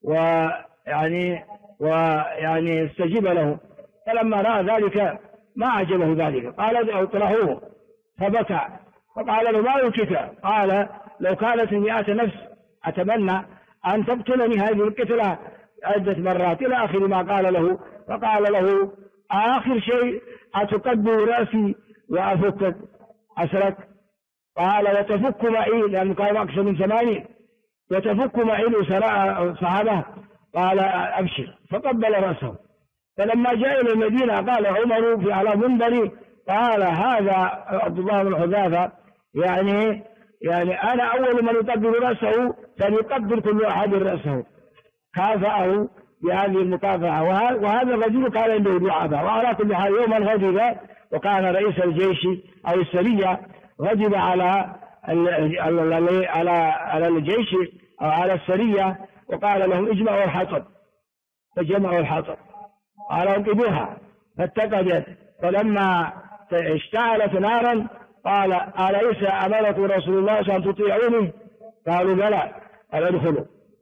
S1: ويعني استجيب له، فلما رأى ذلك ما أعجبه ذلك، قال اطرحوه، فبكى، فقال له ما يبكيك؟ قال لو كانت 100 نفس أتمنى أن تقتلني هذه القتلة عدة مرات، إلى آخر ما قال له. فقال له آخر شيء أتقبل رأسي وأفكك أسرك؟ قال وتفك معي، لأنه كان أكثر من 80، وتفك معي صحابة؟ قال أبشر، فقبل رأسه. فلما جاء إلى المدينة قال عمر في على منبري، قال هذا عبد الله بن حذافة يعني أنا أول من يقبل رأسه فليقبل كل أحد رأسه، كافأه بهذه المكافأة. وهذا الرجل كان عنده دعابة. وعلى كل حال يوما غضب، وكان رئيس الجيش أو السرية غضب على الجيش أو على السرية، وقال لهم اجمعوا الحطب، فجمعوا الحطب، قال انقذوها، فاتقدت، فلما اشتعلت نارا قال أليس أمركم رسول الله أن تطيعوني؟ قالوا بلى، قال ادخلوا.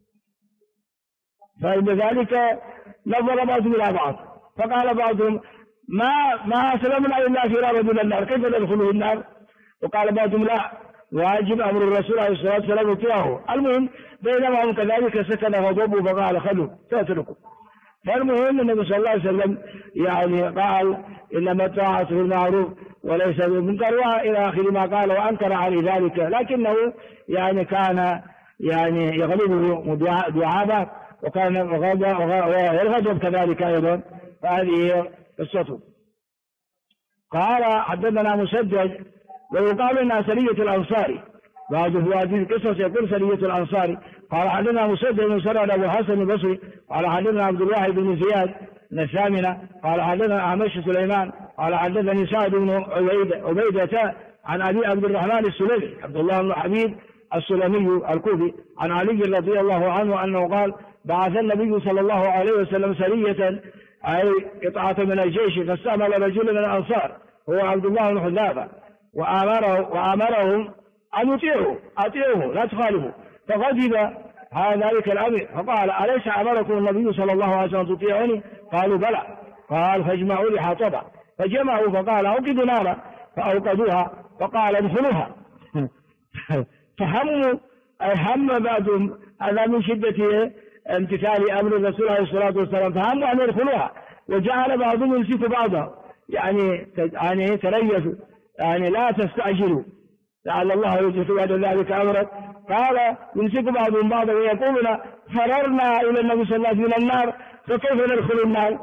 S1: فعند ذلك نظر بعضهم إلى بعض، فقال بعضهم ما أسلمنا إلا في رجل النار، كيف ندخلوا النار؟ وقال بعضهم لا، واجب أمر الرسول عليه الصلاة والسلام اتباعه. المهم بينما هم كذلك سكن غضبه فقال خلوا تتركوا. فالمهم النبي صلى الله عليه وسلم يعني قال إنما الطاعة بالمعروف وليس بالمنكر إلى آخر ما قال، وأنكر عليه ذلك، لكنه يعني كان يعني يغلبه دعابة، وكان والغضب كذلك أيضا، فهذه قصته. قال حدثنا مسدد، ويقال انها سرية الأنصاري، بعض في هذه القصص يقول سرية الأنصاري. قال حدثنا مسدد بن سرد أبو الحسن البصري قال حدثنا عبد الواحد بن زياد بن الثامنة قال حدثنا أعمش سليمان قال حدثني سعد بن عبيدة عن أبي عبد الرحمن السلمي عبد الله بن حبيب السلمي الكوفي عن علي رضي الله عنه أنه قال بعث النبي صلى الله عليه وسلم سرية، أي قطعة من الجيش، فاستعمل رجل من الأنصار هو عبد الله بن حذافة، وأمرهم أن أطيعوه لا تخالفوا، فغضب ذلك الأمر، فقال أليس أمركم النبي صلى الله عليه وسلم تطيعوني؟ قالوا بلى، قال فاجمعوا لي حطبا، فجمعوا، فقال أوقدوا نارا، فأوقدوها، فقال ادخلوها. فهموا هم بعضهم، هذا من شدة امتثال أمر الرسول عليه الصلاة والسلام، فهموا أن يدخلوها، وجعل بعضهم يمسك بعضا، يعني تريثوا، يعني لا تستعجلوا لعل الله يجلس بعد ذلك أمرك. قال يمسك بعضهم بعضا ويقولون فررنا إلى النبي صلى الله عليه وسلم من النار، فكيف ندخل النار؟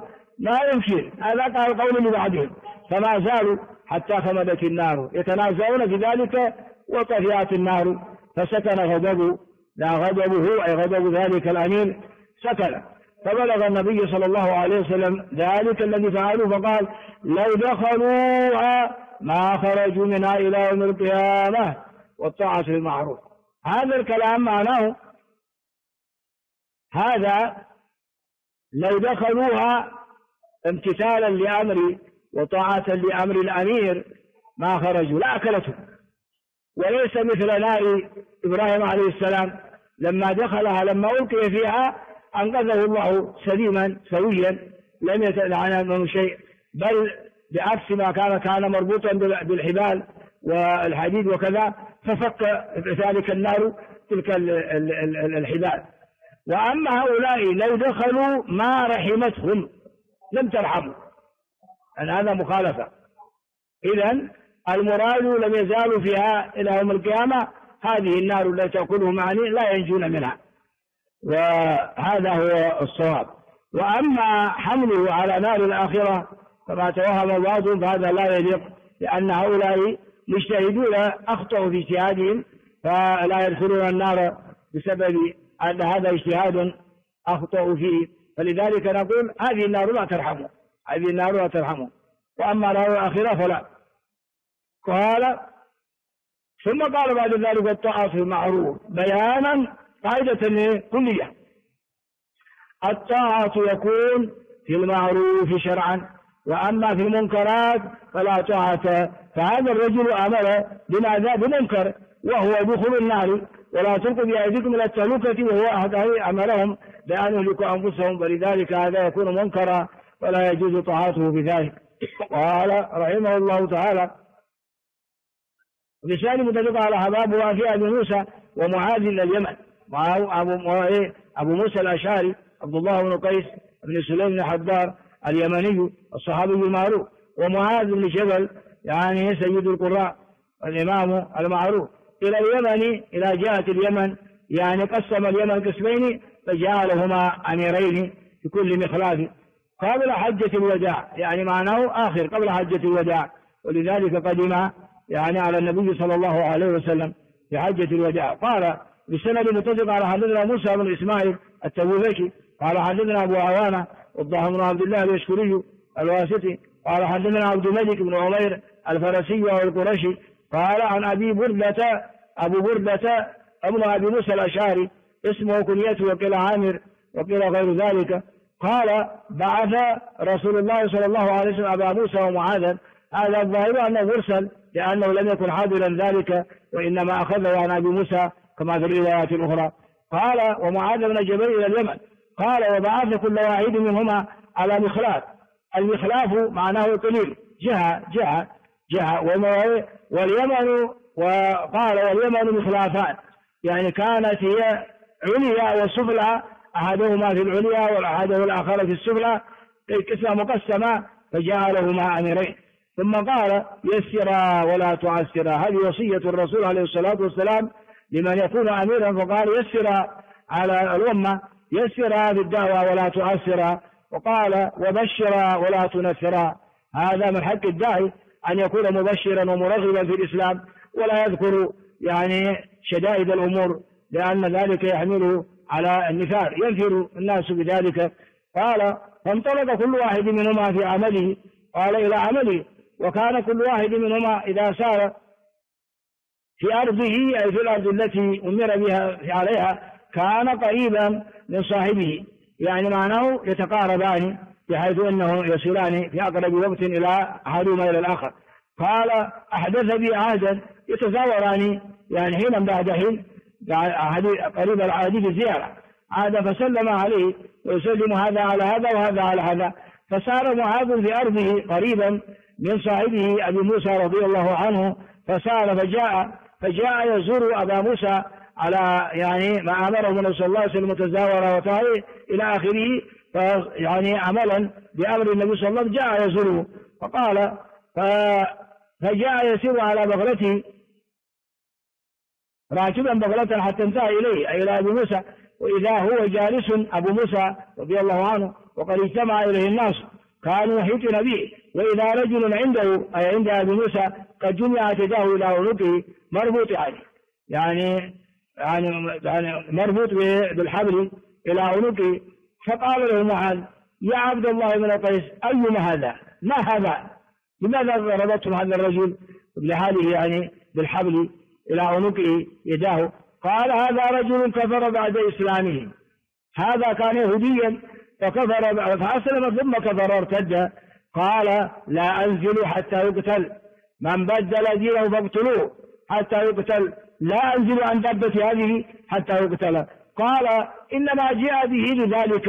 S1: ما يمكن. هذا قال القول لبعضهم، فما زالوا حتى خمدت النار يتنازعون في ذلك وطفئت النار، فسكن غضبه، لا غضبه أي غضب ذلك الأمير سكن. فبلغ النبي صلى الله عليه وسلم ذلك الذي فعلوا، فقال لو دخلوها ما خرجوا منها إلى يوم القيامة والطاعة بالمعروف. هذا الكلام معناه هذا لو دخلوها امتثالا لأمر وطاعة لأمر الأمير ما خرجوا، لا أكلتهم. وليس مثل نار إبراهيم عليه السلام لما دخلها لما ألقي فيها أنقذه الله سليما سويا لم يتلعن منه شيء، بل بعكس ما كان مربوطا بالحبال والحديد وكذا، ففك ذلك النار تلك الحبال. وأما هؤلاء لو دخلوا ما رحمتهم لم ترحموا، أن هذا مخالفة. إذن المراد لم يزالوا فيها إلى يوم القيامة، هذه النار التي تأكلهم عني لا ينجون منها، وهذا هو الصواب. وأما حمله على نار الآخرة فما توهم بعضهم فهذا لا يليق، لأن هؤلاء مجتهدون أخطأوا في اجتهادهم فلا يدخلون النار بسبب أن هذا اجتهاد أخطأوا فيه، فلذلك نقول هذه النار لا ترحمه، هذه النار لا ترحمه. وأما نار الآخرة فلا. قال ثم قال بعد ذلك الطاعة في المعروف بيانا قاعدة كلية. الطاعة يكون في المعروف شرعا، وأما في المنكرات فلا طاعة. فهذا الرجل أمر بمنكر وهو دخول النار، ولا تلقوا بأيديكم إلى التهلكة، وهو أمرهم بأن يهلكوا أنفسهم، ولذلك هذا يكون منكرا ولا يجوز طاعته بذلك. قال رحمه الله تعالى بلسان متفق على حبابه في أبي موسى ومعاذ إلى اليمن، أبو موسى الأشعري عبد الله بن قيس بن سليم بن حدار اليمني الصحابي المعروف، ومعاذ بن جبل يعني سيد القراء الإمام المعروف، إلى اليمن إلى جهة اليمن، يعني قسم اليمن قسمين فجعلهما أميرين في كل مخلاف قبل حجة الوداع، يعني معناه آخر قبل حجة الوداع، ولذلك قدم يعني على النبي صلى الله عليه وسلم في حجة الوداع. قال بسند متفق على حدثنا موسى بن إسماعيل التبوذكي قال حدثنا أبو عوانة والضاحك بن عبد الله اليشكري الواسطي قال حدثنا عبد الملك بن عمير الفرسي والقرشي قال عن أبو بردة ابن أبي موسى الأشعري اسمه كنيته وقيل عامر وقيل غير ذلك قال بعث رسول الله صلى الله عليه وسلم أبا موسى ومعاذا. هذا الظاهر أنه مرسل لأنه لم يكن حاضرا ذلك، وإنما أخذه عن أبي موسى كما في الروايات الأخرى. قال ومعاذ بن جبل إلى اليمن قال وبعث كل واحد منهما على مخلاف. المخلاف معناه قليل، جهة واليمن، وقال واليمن مخلافان، يعني كانت هي عليا وسفلى، أحدهما في العليا والأحده الآخر في السفلى، قسمة مقسمة فجعلهما أميرين. ثم قال يسرا ولا تعسرا، هذه وصية الرسول عليه الصلاة والسلام لمن يكون أميرا، فقال يسرا على الأمة، يسرا بالدعوة ولا تعسرا، وقال وبشرا ولا تنفرا. هذا من حق الداعي أن يكون مبشرا ومرغبا في الإسلام ولا يذكر يعني شدائد الأمور، لأن ذلك يحمله على النفار، ينفر الناس بذلك. قال فانطلق كل واحد منهما في عمله، قال إلى عمله، وكان كل واحد منهما إذا سار في أرضه أي في الأرض التي أمر بها عليها كان قريبا من صاحبه، يعني معناه يتقاربان بحيث أنه يصلان في أقرب وقت إلى أحدهما إلى الآخر. قال أحدث بي عهدا يتزاوران، يعني حينا بعد حين قريب العهد بالزيارة، عاد فسلم عليه ويسلم هذا على هذا وهذا على هذا. فسار معاذ في أرضه قريبا من صاحبه أبي موسى رضي الله عنه، فسار فجاء يزور أبا موسى على يعني ما أمره النبي صلى الله عليه وسلم متزاورة وتعالي إلى آخره، يعني عملا بأمر النبي صلى الله عليه وسلم جاء يزوره. فقال فجاء يسير على بغلته راكبا بغلة حتى انتهى إليه أي إلى أبي موسى، وإذا هو جالس أبو موسى رضي الله عنه وقد اجتمع إليه الناس. كانوا يحيطون به. وإذا رجل عنده أي عند أبي موسى قد جمعت يداه إلى عنقه مربوط يعني مربوط بالحبل إلى عنقه، فقال له معاذ يا عبد الله بن قيس أيما هذا؟ ما هذا؟ لماذا ربطتم هذا الرجل لحاله يعني بالحبل إلى عنقه يداه؟ قال هذا رجل كفر بعد إسلامه، هذا كان يهوديا فكفر فأسلم ثم كفر وارتد. قال لا أنزل حتى يقتل، من بدل دينه فاقتلوه حتى يقتل، لا أنزل عن دابة هذه حتى يقتل. قال إنما جاء به لذلك،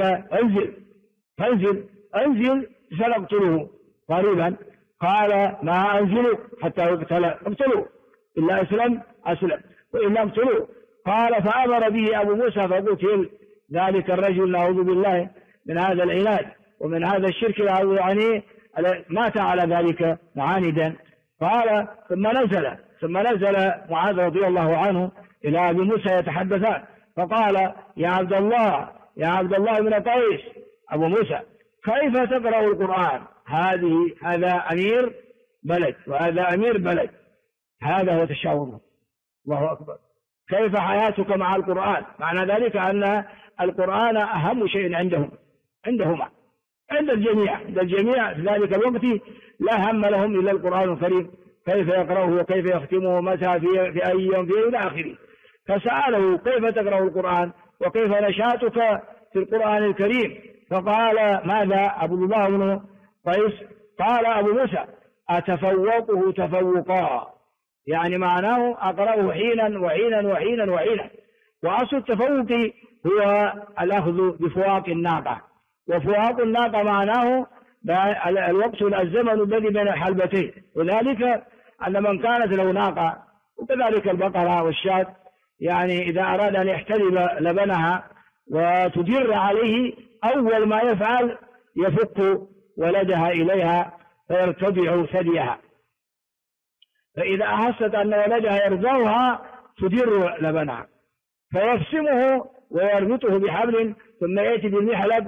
S1: انزل سنقتله قريبا. قال ما أنزل حتى يقتل، اقتلوا، إلا أسلم وإلا اقتلوه. قال فأمر به أبو موسى فقتل ذلك الرجل، نعوذ بالله من هذا العناد ومن هذا الشرك، يعني مات على ذلك معاندا. قال ثم نزل معاذ رضي الله عنه إلى أبي موسى يتحدثان، فقال يا عبد الله بن قيس، أبو موسى كيف تقرأ القرآن؟ هذا أمير بلد وهذا أمير بلد، هذا هو تشاور. الله أكبر. كيف حياتك مع القرآن؟ معنى ذلك أن القرآن أهم شيء عندهما عند الجميع في ذلك الوقت لا هم لهم إلا القرآن الكريم، كيف يقرأه وكيف يختمه ومتى في أي يوم فيه إلى آخره. فسأله كيف تقرأ القرآن وكيف نشاتك في القرآن الكريم؟ فقال ماذا عبد الله بن قيس؟ قال أبو موسى أتفوقه تفوقا، يعني معناه أقرأه حينا وحينا. وأصل التفوق هو الأخذ بفواق الناقة، وفواق الناقة معناه الوقت الزمن الذي بين الحلبتين، وذلك أن من كانت له ناقة وكذلك البقرة والشاة، يعني إذا أراد أن يحتلب لبنها وتدر عليه، أول ما يفعل يفك ولدها إليها فيرتدع ثديها، فإذا أحست أن ولدها يرضعها تدر لبنها فيفسمه ويربطه بحبل، ثم يأتي بالمحلب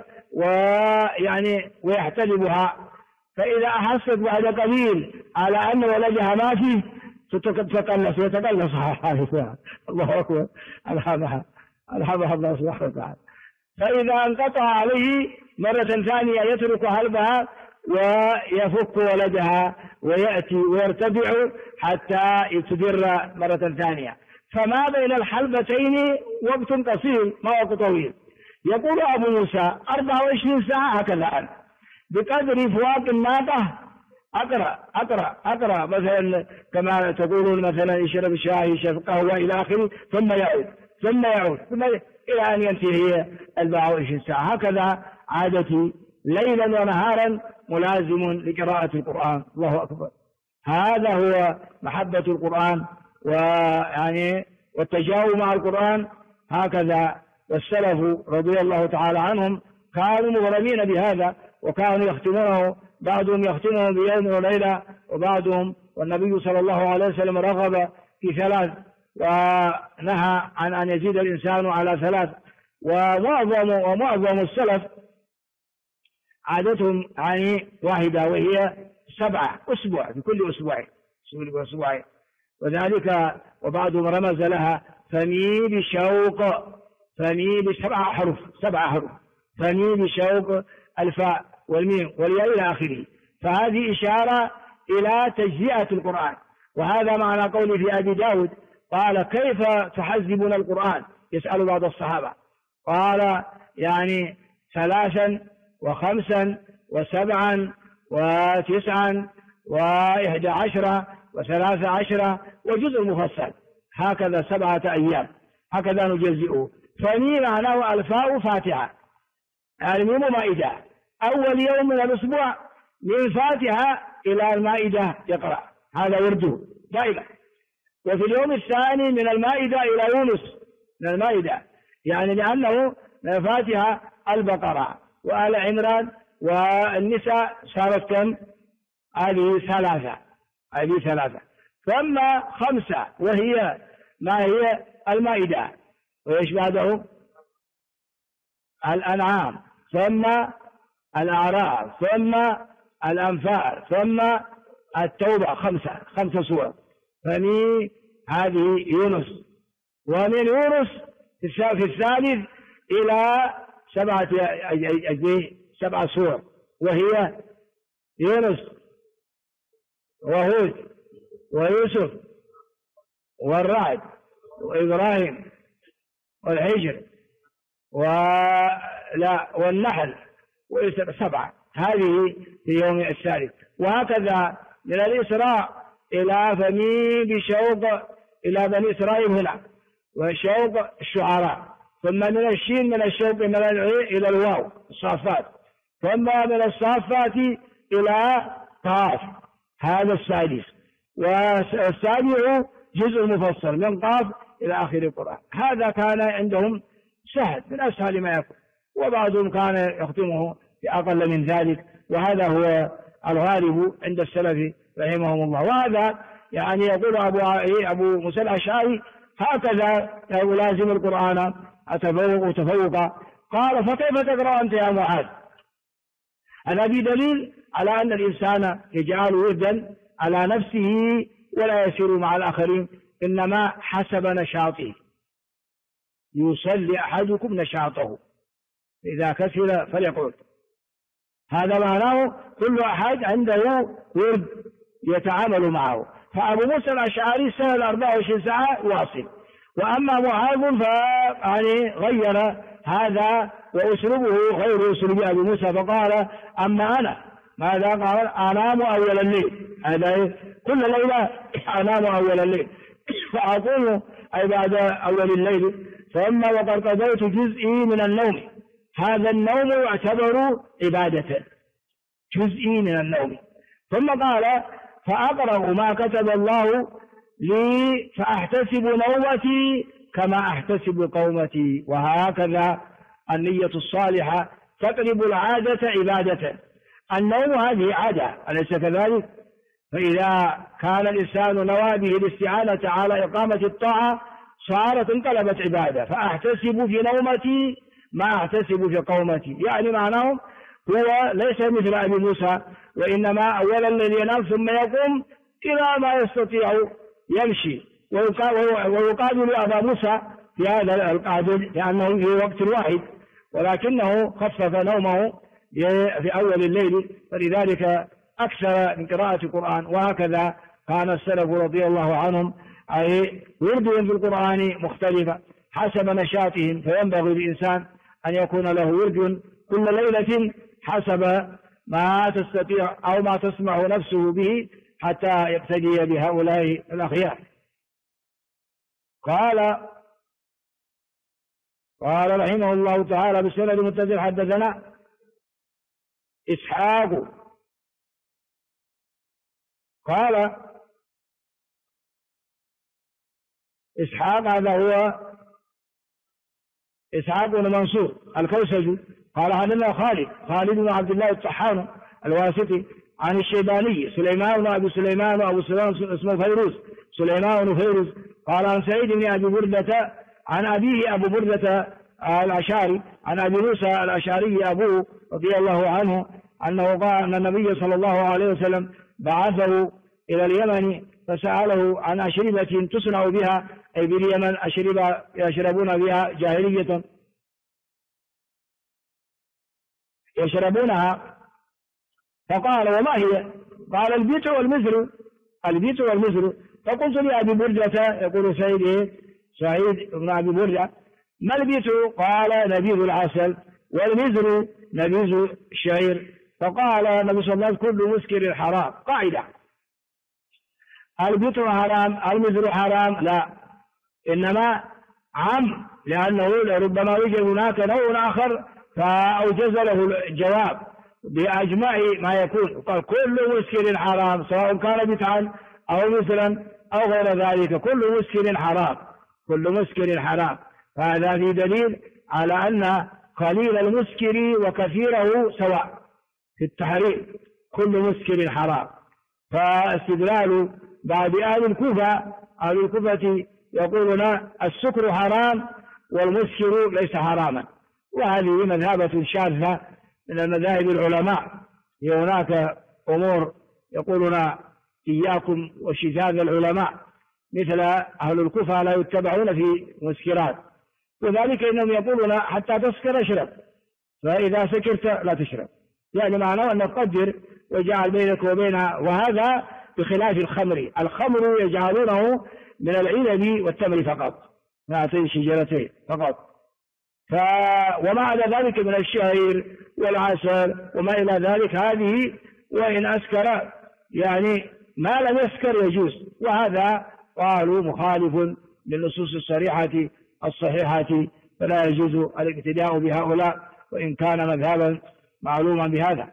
S1: ويحتلبها. فإذا أحست بعد قليل على أن ولدها ما فيه يتقلصها. الله أكبر. ألهمها الله سبحانه وتعالى. فإذا انقطع عليه مرة ثانية يترك حلبها ويفك ولدها ويأتي ويرتدع حتى تدر مرة ثانية. فما بين الحلبتين وقت قصير ما وقت طويل. يقول أبو موسى 24 ساعة هكذا أنا بقدر فواق الناقة أقرأ مثلا كما تقولون مثلا يشرب الشاي يشرب قهوة إلى آخره، ثم يعود إلى أن ينتهي 24 ساعة. هكذا عادتي ليلا ونهارا ملازم لقراءة القرآن. الله أكبر. هذا هو محبة القرآن والتجاوب مع القرآن. هكذا والسلف رضي الله تعالى عنهم كانوا مغرمين بهذا، وكانوا يختمونه، بعضهم يختمه بيوم وليلة، وبعضهم والنبي صلى الله عليه وسلم رغب في 3 ونهى عن أن يزيد الإنسان على 3. ومعظم السلف عادتهم واحدة، وهي 7 أسبوع في كل أسبوعين. وذلك وبعضهم رمز لها فمي بشوق، فمي ب7 حروف، فمي بشوق الفاء والميم والياء إلى آخره. فهذه إشارة إلى تجزئة القرآن. وهذا معنى قولي في أبي داود قال كيف تحزبون القرآن؟ يسأل بعض الصحابة. قال 3 و5 و7 و9 و11 و13 وجزء مفصل، هكذا 7 أيام، هكذا نجزئه. فمي معناه الفاء فاتحة، الميم مائدة. أول يوم من الأسبوع من فاتحة إلى المائدة يقرأ، هذا ورده دائما. وفي اليوم الثاني من المائدة إلى يونس من المائدة، لأنه من فاتحة البقرة وآل عمران والنساء صارت كم؟ هذه 3. ثم 5 وهي ما هي المائدة، وإيش بعده؟ الأنعام، ثم الأعراف، ثم الأنفال، ثم التوبة، خمسة سور. فمن هذه يونس. ومن يونس في الثالث إلى 7 سور، وهي يونس وهود ويوسف والرعد وإبراهيم والحجر والنحل، 7. هذه في يوم الثالث. وهكذا من الإسراء إلى فمي بشوق إلى بني إسرائيل هنا، وشوق الشعراء، ثم من الشين من الشوق إلى الواو الصافات، ثم من الصافات إلى قاف، هذا السادس. والسابع جزء مفصل من قاف إلى آخر القرآن. هذا كان عندهم سهل، من أسهل ما يكون، وبعضهم كان يختمه في أقل من ذلك، وهذا هو الغالب عند السلف رحمهم الله. وهذا يعني يقول أبو موسى الأشعري هكذا لازم القرآن تفوقا. قال فكيف تقرأ أنت يا معاذ؟ هذا بدليل على أن الإنسان يجعل وردا على نفسه ولا يسير مع الآخرين، إنما حسب نشاطه، يصلي أحدكم نشاطه، إذا كسل فليقعد. هذا معناه كل أحد عنده ورد يتعامل معه. فأبو موسى الأشعري سهل 24 ساعة واصل، وأما معاذ فيعني غير هذا، وأسلوبه غير أسلوب أبي موسى، فقال أما أنا ماذا قال؟ أنام أول الليل، هذا كل ليلة أنام أول الليل، فأقول أي بعد أول الليل، ثم وقد قضيت جزئي من النوم. هذا النوم يعتبر عبادة، جزئي من النوم. ثم قال فأقرأ ما كتب الله لي فأحتسب نومتي كما أحتسب قومتي. وهكذا النية الصالحة تقلب العادة عبادة. النوم هذه عادة، أليس كذلك؟ فإذا كان الإنسان نوى به الاستعانة على إقامة الطاعة صارت انقلبت عبادة. فأحتسب في نومتي ما أحتسب في قومتي، يعني معناه هو ليس مثل أبي موسى، وإنما أولا الذي ينام ثم يقوم إلى ما يستطيع يمشي، ويقابل أبا موسى في هذا القابل لأنه في وقت واحد، ولكنه خفف نومه في أول الليل، فلذلك أكثر من قراءة القرآن. وهكذا كان السلف رضي الله عنهم، أي وردهم في القرآن مختلفة حسب نشاطهم، فينبغي للإنسان أن يكون له ورد كل ليلة حسب ما تستطيع أو ما تسمع نفسه به، حتى يقتدي بهؤلاء الأخيار. قال رحمه الله تعالى بسند متصل حدثنا إسحاق، قال إسحاق هذا هو إسحاق بن منصور الكوسجي، قال حدثنا خالد بن عبد الله الطحان الواسطي عن الشيباني سليمان بن أبي سليمان وأبو سليمان اسمه فيروز، سليمان بن فيروز، قال عن سعيد بن أبي بردة عن أبيه أبو بردة الأشعري عن أبي موسى الأشعري أبوه رضي الله عنه أنه قال أن النبي صلى الله عليه وسلم بعثه إلى اليمن فسأله عن أشربة تصنع بها، أي باليمن أشربة يشربون بها جاهلية يشربونها، فقال وما هي؟ قال البيت والمزر. فقلت لأبي بردة، يقول سعيد بن أبي بردة، ما البيت؟ قال نبيذ العسل، والمزر نبيذ الشعير. فقال النبي صلى الله عليه وسلم كل مسكر حرام. قاعدة، البيت حرام المزر حرام؟ لا، إنما عم، لأنه ربما يوجد هناك نوع آخر فأوجز له الجواب بأجمع ما يكون. قال كل مسكر حرام، سواء كان بتعا أو مثلا أو غير ذلك، كل مسكر حرام، كل مسكر حرام. فهذا في دليل على أن قليل المسكر وكثيره سواء في التحريم، كل مسكر حرام. فاستدلال بعض أهل الكوفة يقولون السكر حرام والمسكر ليس حراما، وهذه مذهبة شاذة من المذاهب العلماء. هناك أمور يقولون إياكم وشذاذ العلماء، مثل أهل الكوفة لا يتبعون في مسكرات، وذلك إنهم يقولون حتى تسكر اشرب، فإذا سكرت لا تشرب، يعني معناه أن تقدر وجعل بينك وبينها. وهذا بخلاف الخمر. الخمر يجعلونه من العنب والتمر فقط، هاتين الشجرتين فقط. وما عدا ذلك من الشعير والعسل وما إلى ذلك، هذه وإن أسكر يعني ما لم يسكر يجوز. وهذا قالوا مخالف للنصوص الصريحة الصحيحة، فلا يجوز الاقتداء بهؤلاء وإن كان مذهبا معلوما بهذا.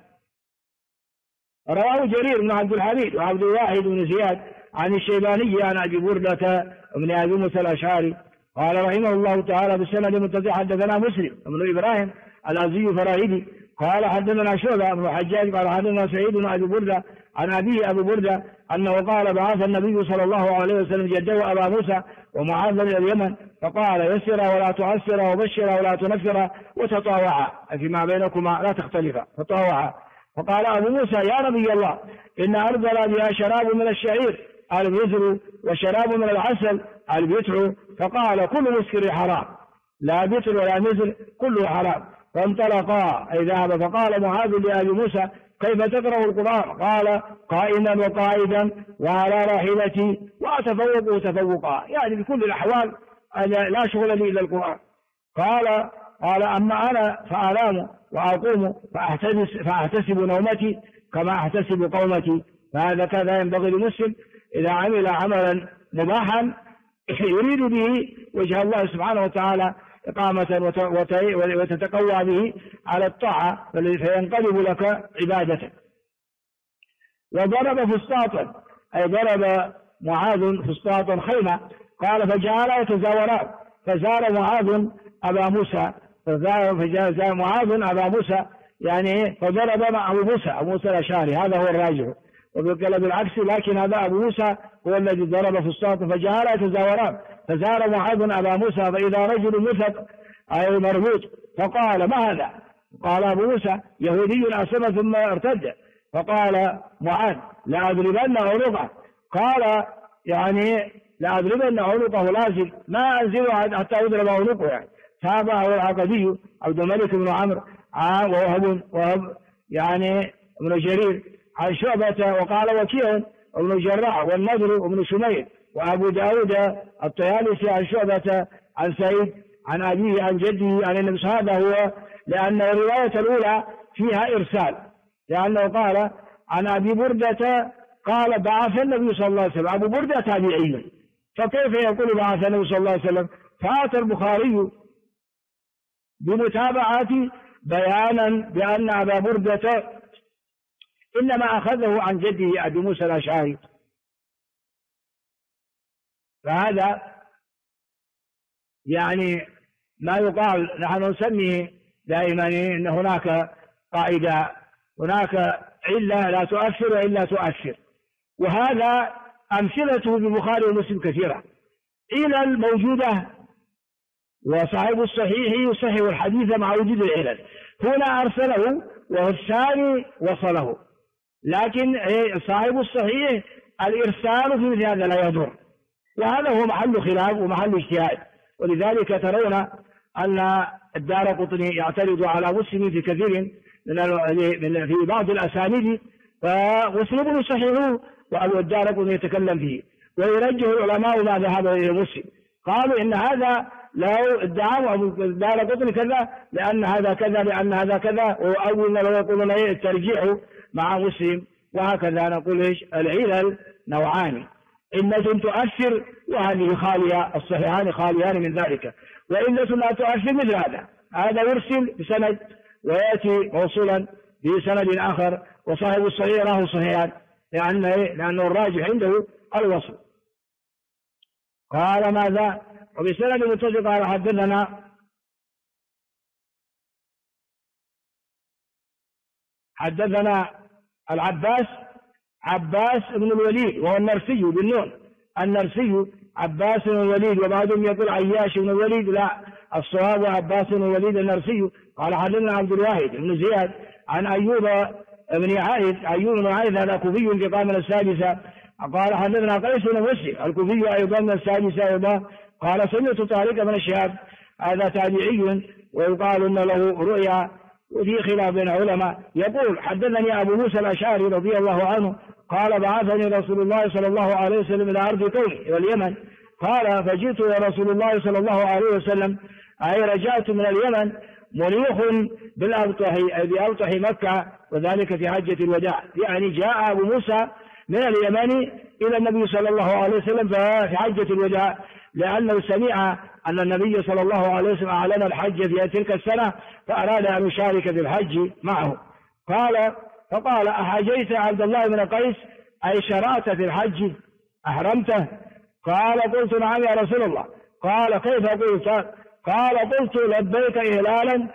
S1: رواه جرير بن عبد الحميد وعبد الواحد بن زياد عن الشيباني عن أبي بردة بن أبي موسى الأشعري قال رحمه الله تعالى بالسند المتصل حدثنا مسلم بن إبراهيم الأزدي الفراهيدي قال حدثنا شعبة بن الحجاج قال حدثنا سعيد بن أبي بردة عن أبيه أبي بردة أنه قال بعث النبي صلى الله عليه وسلم جده أبا موسى ومعاذ إلى اليمن فقال يسر ولا تعسر وبشر ولا تنفر وتطاوعا، فيما بينكما لا تختلفا، تطاوعا. فقال أبو موسى يا نبي الله إن أرضنا بها شراب من الشعير البذر وشراب من العسل البتع، فقال كل مسكر حرام، لا بتر ولا مزر كله حرام. فانطلقا أي ذهب. فقال معاذ لأبي موسى كيف تقرأ القرآن؟ قال قائما وقائدا وعلى راحلتي وأتفوق تفوقا، يعني بكل الأحوال لا شغل لي إلا القرآن. قال أما أنا فأنام وأقوم فأحتسب نومتي كما أحتسب قومتي. فهذا كذا ينبغي للمسلم إذا عمل عملا مباحا يريد به وجه الله سبحانه وتعالى إقامة وتتقوى به على الطاعة فينقلب لك عبادتك. وضرب فسطاطا أي ضرب معاذ فسطاطا خيمة. قال فجعل يتزاوران فزار معاذ أبا موسى فزار معاذ أبا موسى يعني فضرب مع أبو موسى الأشعري، هذا هو الراجح. وبالقلب بالعكس، لكن هذا أبو موسى هو الذي ضرب فسطاطا فجعل يتزاوران فزار معاذ أبا موسى فإذا رجل مثق أي مربوط فقال ما هذا؟ قال أبو موسى يهودي أسلم ثم ارتد. فقال معاذ لأضربن عنقه. قال يعني لأضربن عنقه لازم ما أنزله حتى يضرب عنقه. يعني تابعه العقدي عبد الملك بن عمرو وهب يعني ابن جرير عن شعبة وقال وكيع ابن الجراح والنضر ابن شميل وأبو داود الطيالسي عن شعبة عن سعيد عن أبيه عن جده عن النبي. هذا هو لأن الرواية الأولى فيها إرسال، لأنه قال عن أبي بردة قال بعث النبي صلى الله عليه وسلم. أبو بردة تابعي، فكيف يقول بعث النبي صلى الله عليه وسلم؟ فأتى البخاري بمتابعة بيانا بأن أبا بردة إنما أخذه عن جده أبي موسى الأشعري. فهذا يعني ما يقال، نحن نسميه دائما إن هناك قاعدة، هناك علة لا تؤثر إلا تؤثر، وهذا أمثلته بالبخاري ومسلم كثيرة. علل موجودة وصاحب الصحيح يصحح الحديث مع وجود العلل، هنا أرسله والثاني وصله، لكن صاحب الصحيح الإرسال في مثل هذا لا يضر، وهذا هو محل خلاف ومحل اجتهاد. ولذلك ترون أن الدارقطني يعترض على مسلم في كثير في بعض الأسانيد، ومسلم يصححه وأبو الدارقطني يتكلم فيه، ويرجح العلماء ما ذهب إلى مسلم، قالوا إن هذا لو ادعوا أبو الدارقطني كذا لأن هذا كذا لأن هذا كذا، وأول ما يقولون الترجيح مع مسلم. وهكذا نقول إيش العلل نوعان، علة تؤثر وهذه خالية، الصحيحان خاليان من ذلك، وعلة لا تؤثر مثل هذا يرسل بسند ويأتي موصولا بسند آخر، وصاحب الصحيح له صحيحان لأنه الراجح عنده الوصل. قال ماذا؟ وبسند متصل قال حدثنا عباس بن الوليد وهو النرسي بالنون، النرسي عباس بن الوليد، وبعضهم يقول عياش بن الوليد، لا الصواب عباس بن الوليد النرسي قال حدثنا عبد الواحد بن زياد عن أيوب بن عائذ الكوفي في القرن السادسة قال حدثنا قيس بن مسلم الكوفي أيضا من السادسة أيضا قال سمعت طارق بن شهاب هذا تابعي ويقال أن له رؤيا وفي خلاف بين العلماء يقول حدثني أبو موسى الأشعري رضي الله عنه قال بعثني رسول الله صلى الله عليه وسلم إلى أرض قومي إلى اليمن قال فجئت يا رسول الله صلى الله عليه وسلم أي رجعت من اليمن منيخ بالأبطح أي بأبطح مكة وذلك في حجة الوداع يعني جاء أبو موسى من اليمن إلى النبي صلى الله عليه وسلم في حجة الوداع لأنه سمع أن النبي صلى الله عليه وسلم أعلن الحج في تلك السنة فأراد أن يشارك في الحج معه فقال أحجيت عبد الله بن قيس أي شرعت في الحج أحرمته قال قلت نعم يا رسول الله قال كيف قلت قال قلت لبيك إهلالا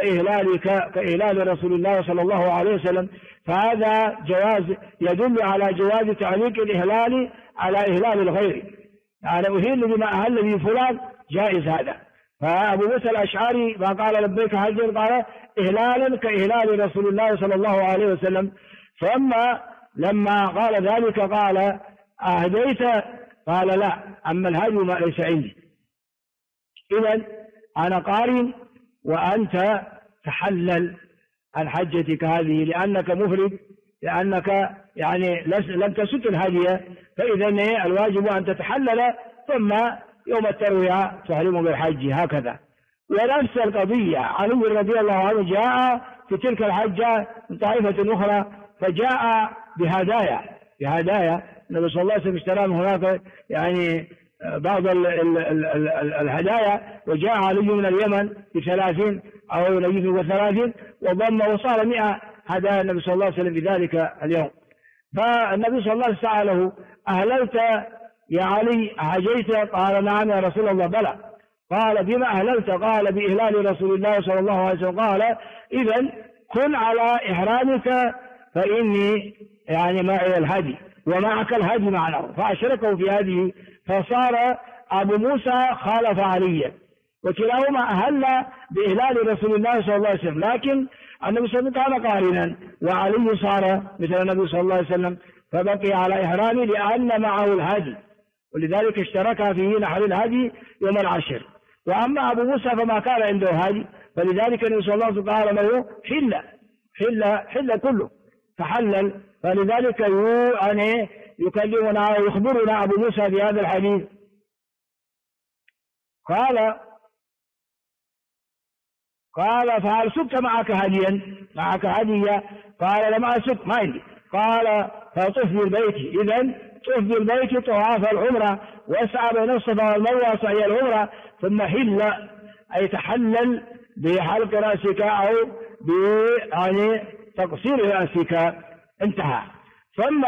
S1: كإهلال رسول الله صلى الله عليه وسلم فهذا جواز يدل على جواز تعليق الإهلال على إهلال الغير يعني أهل بما أهل به فلان جائز هذا فأبو موسى الأشعري ما قال لبيك حجا قال إهلالا كإهلال رسول الله صلى الله عليه وسلم ثم لما قال ذلك قال أهديت قال لا أما الهدي ما ليس عندي إذن أنا قارن وأنت تحلل عن حجتك هذه لأنك مفرد لأنك يعني لم تسد الهدي فإذا الواجب أن تتحلل ثم يوم التروية تحرم بالحج هكذا ونفس القضية علي رضي الله عنه جاء في تلك الحجة من طائفة أخرى فجاء بهدايا النبي صلى الله عليه وسلم اشترى من هناك يعني بعض الهدايا وجاء علي من اليمن ب30 أو نجيب و30 وضم وصار 100 هدايا النبي صلى الله عليه وسلم بذلك اليوم فالنبي صلى الله عليه وسلم سأله أهللت يا علي أحجيت قال نعم يا رسول الله بلى قال بما أهللت قال بإهلال رسول الله صلى الله عليه وسلم قال إذن كن على إحرامك فإني يعني معي الهدي ومعك الهدي معنا فأشركه في هذه فصار أبو موسى خالف عليا وكلاهما أهل بإهلال رسول الله صلى الله عليه وسلم لكن النبي صلى الله عليه وسلم كان قارنا وعلي صار مثل النبي صلى الله عليه وسلم فبقي على إحرامه لأن معه الهدي ولذلك اشترك في نحر الهدي يوم العشر وأما أبو موسى فما كان عنده هدي فلذلك النبي صلى الله عليه وسلم قال له حل كله فحلل فلذلك يعني يكلمنا ويخبرنا أبو موسى بهذا الحديث قال فهل سكت معك هدية قال لم أسك ما عندي قال فطف بالبيت إذن طف بالبيت طواف العمرة واسعى بين الصفا والمروة سعي العمرة ثم حل أي تحلل بحلق رأسك أو يعني تقصير رأسك انتهى ثم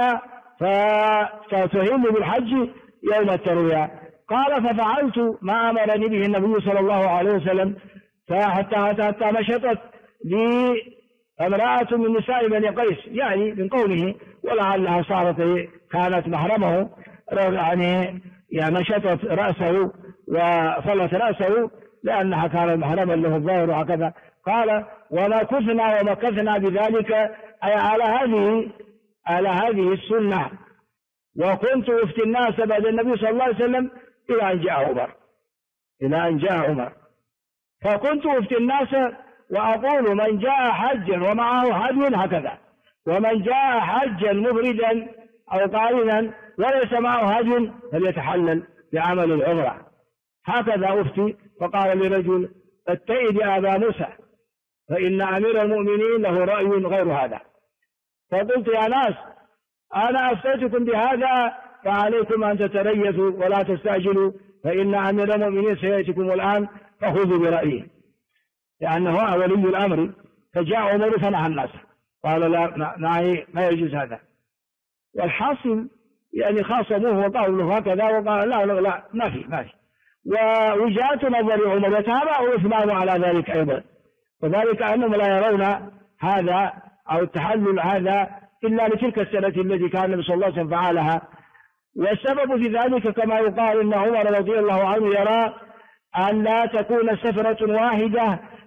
S1: فتهل بالحج يوم التروية قال ففعلت ما أمرني به النبي صلى الله عليه وسلم حتى نشطت لي امرأة من نساء بني قيس يعني من قومه ولعلها كانت محرمه يعني نشطت رأسه وفلت رأسه لأنها كانت محرما له الظاهر وهكذا قال ومكثنا بذلك أي على هذه السنة وكنت أفتي الناس بعد النبي صلى الله عليه وسلم إلى أن جاء عمر فكنت أفتي الناس وأقول من جاء حجا ومعه هدي هكذا ومن جاء حجا مفردا أو قارنا وليس معه هدي فليتحلل بعمل العمرة هكذا أفتي فقال لرجل اتئد يا أبا موسى فإن أمير المؤمنين له رأي غير هذا فقلت يا ناس أنا أفتيتكم بهذا فعليكم أن تتريثوا ولا تستعجلوا فإن أمير المؤمنين سيأتيكم الآن فخذوا برأيه لأنه ولي الأمر فجاء عمر فنهى الناس قال لا ما يجوز هذا والحاصل يعني خاصموه وقالوا له هكذا وقال لا ما في ووجهات نظر عمر يتابع عثمان على ذلك أيضا وذلك أنهم لا يرون هذا أو التحلل هذا إلا لتلك السنة التي كان النبي صلى الله عليه وسلم فعلها والسبب في ذلك كما يقال أن عمر رضي الله عنه يرى أن لا تكون سفرة واحدة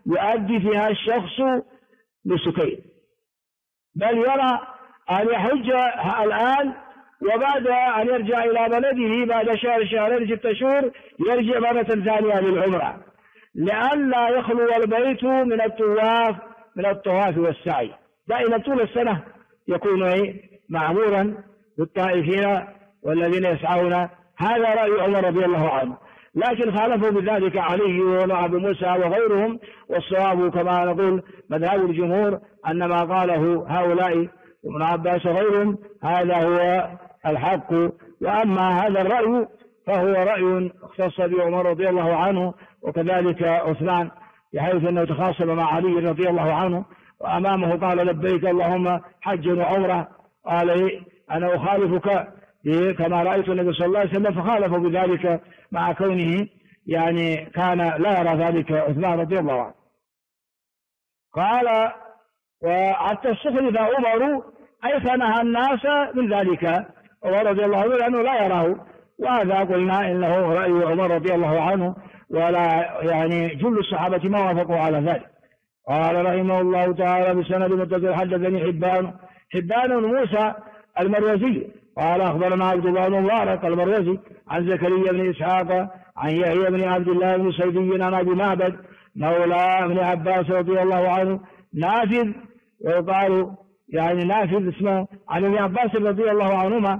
S1: يؤدي فيها الشخص نسكين، بل يرى أن يحج الآن وبعد أن يرجع إلى بلده بعد شهر شهرين 6 شهور يرجع مرة ثانية للعمرة، لئلا يخلو البيت من الطواف والسعي. دائما طول السنة يكون معمورا بالطائفين والذين يسعون. هذا رأي عمر رضي الله عنه، لكن خالفوا بذلك علي وأبو موسى وغيرهم، والصواب كما نقول مذهب الجمهور أن ما قاله هؤلاء ابن عباس وغيرهم هذا هو الحق. وأما هذا الرأي فهو رأي اختص به عمر رضي الله عنه، وكذلك عثمان، بحيث أنه تخاصم مع علي رضي الله عنه وأمامه قال لبيك اللهم حجا وعمرة، قال أنا أخالفك كما رأيت النبي صلى الله عليه وسلم، فخالفوا بذلك مع كونه يعني كان لا يرى ذلك عثمان رضي الله عنه. قال وحتى استخلف عمر أي فنهى الناس من ذلك عمر رضي الله عنه لأنه لا يراه، وهذا قلنا إنه رأي عمر رضي الله عنه، ولا يعني جل الصحابة ما وافقوا على ذلك. قال رحمه الله تعالى بسند متصل حدثني حبان موسى المروزي قال أخبرنا عبد الله بن مبارك المروزي عن زكريا بن إسحاق عن يحيى بن عبد الله بن سيدي عن أبي معبد مولى ابن عباس رضي الله عنه نافذ، ويقال يعني نافذ اسمه، عن ابن عباس رضي الله عنهما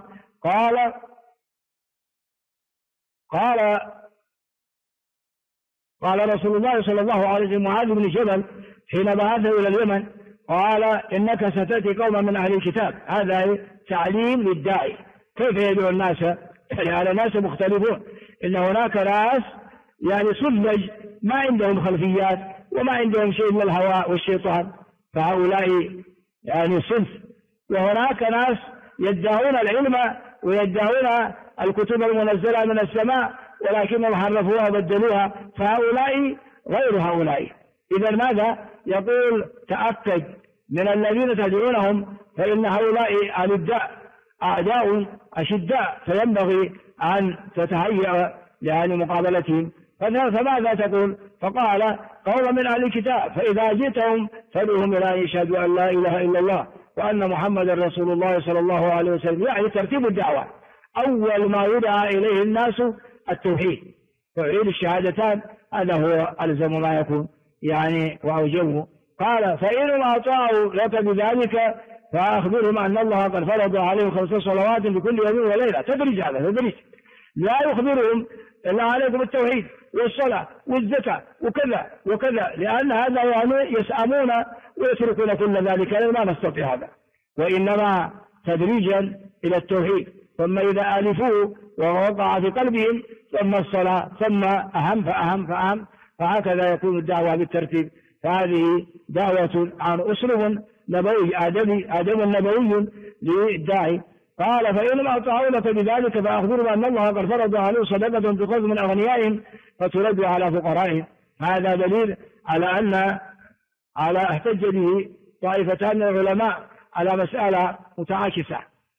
S1: قال رسول الله صلى الله عليه وسلم معاذ بن جبل حين بعثه إلى اليمن قال إنك ستأتي قوما من أهل الكتاب. هذا تعليم للداعي كيف يدعو الناس، يعني ناس مختلفون، إن هناك ناس يعني سذج ما عندهم خلفيات وما عندهم شيء من الهوى والشيطان، فهؤلاء يعني صنف. وهناك ناس يدعون العلم ويدعون الكتب المنزلة من السماء ولكنهم حرفوها وبدلوها، فهؤلاء غير هؤلاء. إذا ماذا يقول؟ تأكد من الذين تدعونهم فإن هؤلاء أعداء أشداء، فينبغي أن تتهيأ يعني مقابلتهم. فماذا تقول؟ فقال قوم من أهل الكتاب فإذا جئتهم فادعوهم إلى أن يشهدوا أن لا إله إلا الله وأن محمدا رسول الله صلى الله عليه وسلم. يعني ترتيب الدعوة، أول ما يدعى إليه الناس التوحيد، توحيد الشهادتان، هذا هو ألزم ما يكون يعني وأوجبه. قال فإنهم أطاعوا لك بذلك فأخبرهم أن الله قد فرض عليهم 5 صلوات بكل يوم وليلة. تدريج، هذا تدريج، لا يخبرهم إلا عليكم التوحيد والصلاة والزكاة وكذا وكذا، لأن هذا يعني يسأمون ويتركون كل ذلك، لا نستطيع هذا، وإنما تدريجا إلى التوحيد، ثم إذا ألفوه ووقع في قلبهم ثم الصلاة، ثم أهم فأهم فأهم، فهكذا يكون الدعوة بالترتيب. فهذه دعوة عن أسلوب نبوي آدم نبوي للداعي. قال فإنهم أطاعوا لك بذلك فأخبرهم أن الله قد فرض عليهم صدقة تؤخذ من أغنيائهم فترد على فقرائهم. هذا دليل على احتج به طائفتان من العلماء على مسألة متعاكسة.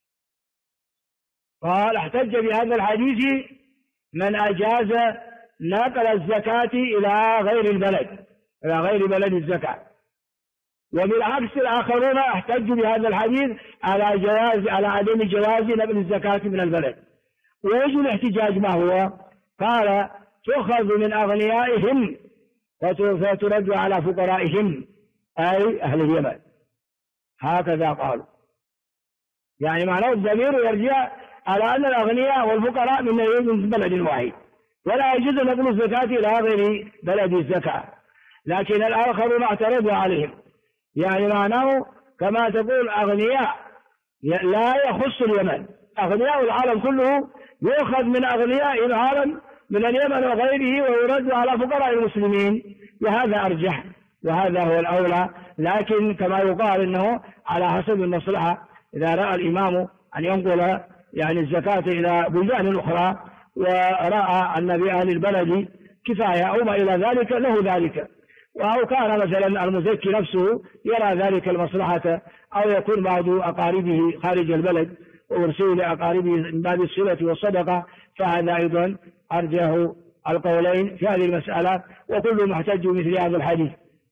S1: قال احتج بهذا الحديث من أجاز نقل الزكاة إلى غير البلد، إلى غير بلد الزكاة، وبالعكس الآخرون احتجوا بهذا الحديث على عدم جواز نقل الزكاة من البلد. ووجه الاحتجاج ما هو؟ قال تؤخذ من أغنيائهم فترد على فقرائهم أي أهل اليمن، هكذا قالوا. يعني معناه الضمير يرجع على أن الأغنياء والفقراء من بلد واحد، ولا يجوز نقل الزكاة إلى غير بلد الزكاة. لكن الآخرون اعترضوا عليهم، يعني معناه كما تقول أغنياء لا يخص اليمن، أغنياء العالم كله يؤخذ من أغنياء العالم من اليمن وغيره ويرد على فقراء المسلمين، وهذا أرجح وهذا هو الأولى. لكن كما يقال إنه على حسب المصلحة، إذا رأى الإمام أن ينقل يعني الزكاة إلى بلدان أخرى ورأى أن بأهل البلد كفاية أو ما إلى ذلك له ذلك، أو كان مثلا المزكي نفسه يرى ذلك المصلحة، أو يكون بعض أقاربه خارج البلد ويرسل لأقاربه من باب الصلة والصدقة، فهذا أيضا أرجح القولين في هذه المسألة، وكل محتج مثل هذا الحديث.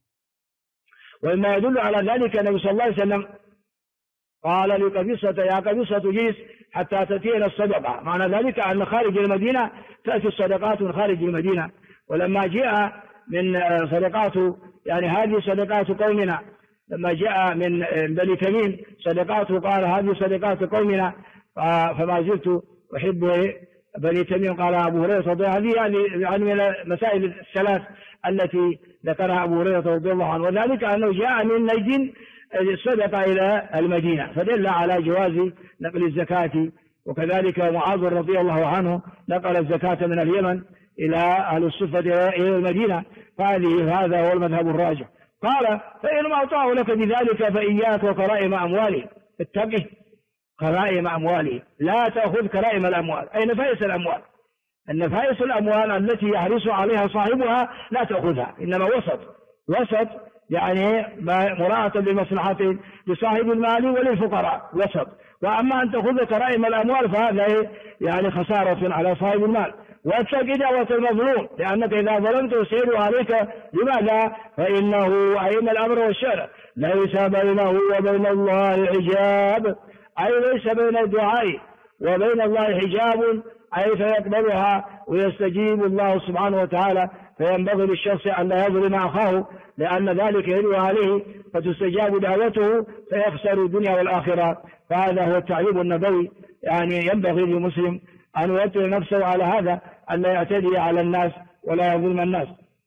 S1: ومما يدل على ذلك النبي صلى الله عليه وسلم قال لقبيصة: يا قبيصة جلس حتى تأتينا الصدقة. معنى ذلك أن خارج المدينة تأتي الصدقات من خارج المدينة. ولما جاء من صدقات، يعني هذه صدقات قومنا، لما جاء من بني تميم صدقاته قال: هذه صدقات قومنا، فما زلت أحب بني تميم. قال أبو هريرة: هذه يعني من المسائل الثلاث التي ذكرها أبو هريرة رضي الله عنه، وذلك أنه جاء من نجد الصدقة إلى المدينة، فدل على جواز نقل الزكاة. وكذلك معاذ رضي الله عنه نقل الزكاة من اليمن إلى أهل الصفة إلى المدينة، هذا هو المذهب الراجح. قال: فإن أعطاه لك بذلك فإياك وكرائم أمواله، اتقه كرائم أمواله، لا تأخذ كرائم الأموال، أي نفائس الأموال. النفائس الأموال التي يحرص عليها صاحبها لا تأخذها، إنما وسط يعني مراعاة لمصلحة لصاحب المال وللفقراء، وسط. وأما أن تأخذ كرائم الأموال فهذا يعني خسارة على صاحب المال. واتق دعوة المظلوم، لأنك إذا ظلمت يسير عليك. لماذا؟ فإنه أئم الأمر والشرع ليس بينه وبين الله حجاب، أي ليس بين الدعاء وبين الله حجاب، أي فيقبلها ويستجيب الله سبحانه وتعالى. فينبغي للشخص أن لا يظلم أخاه، لأن ذلك يدعو عليه فتستجاب دعوته فيخسر الدنيا والآخرة. فهذا هو التعليم النبوي، يعني ينبغي للمسلم أن يوطن نفسه على هذا، أن لا يعتدي على الناس ولا يظلم الناس.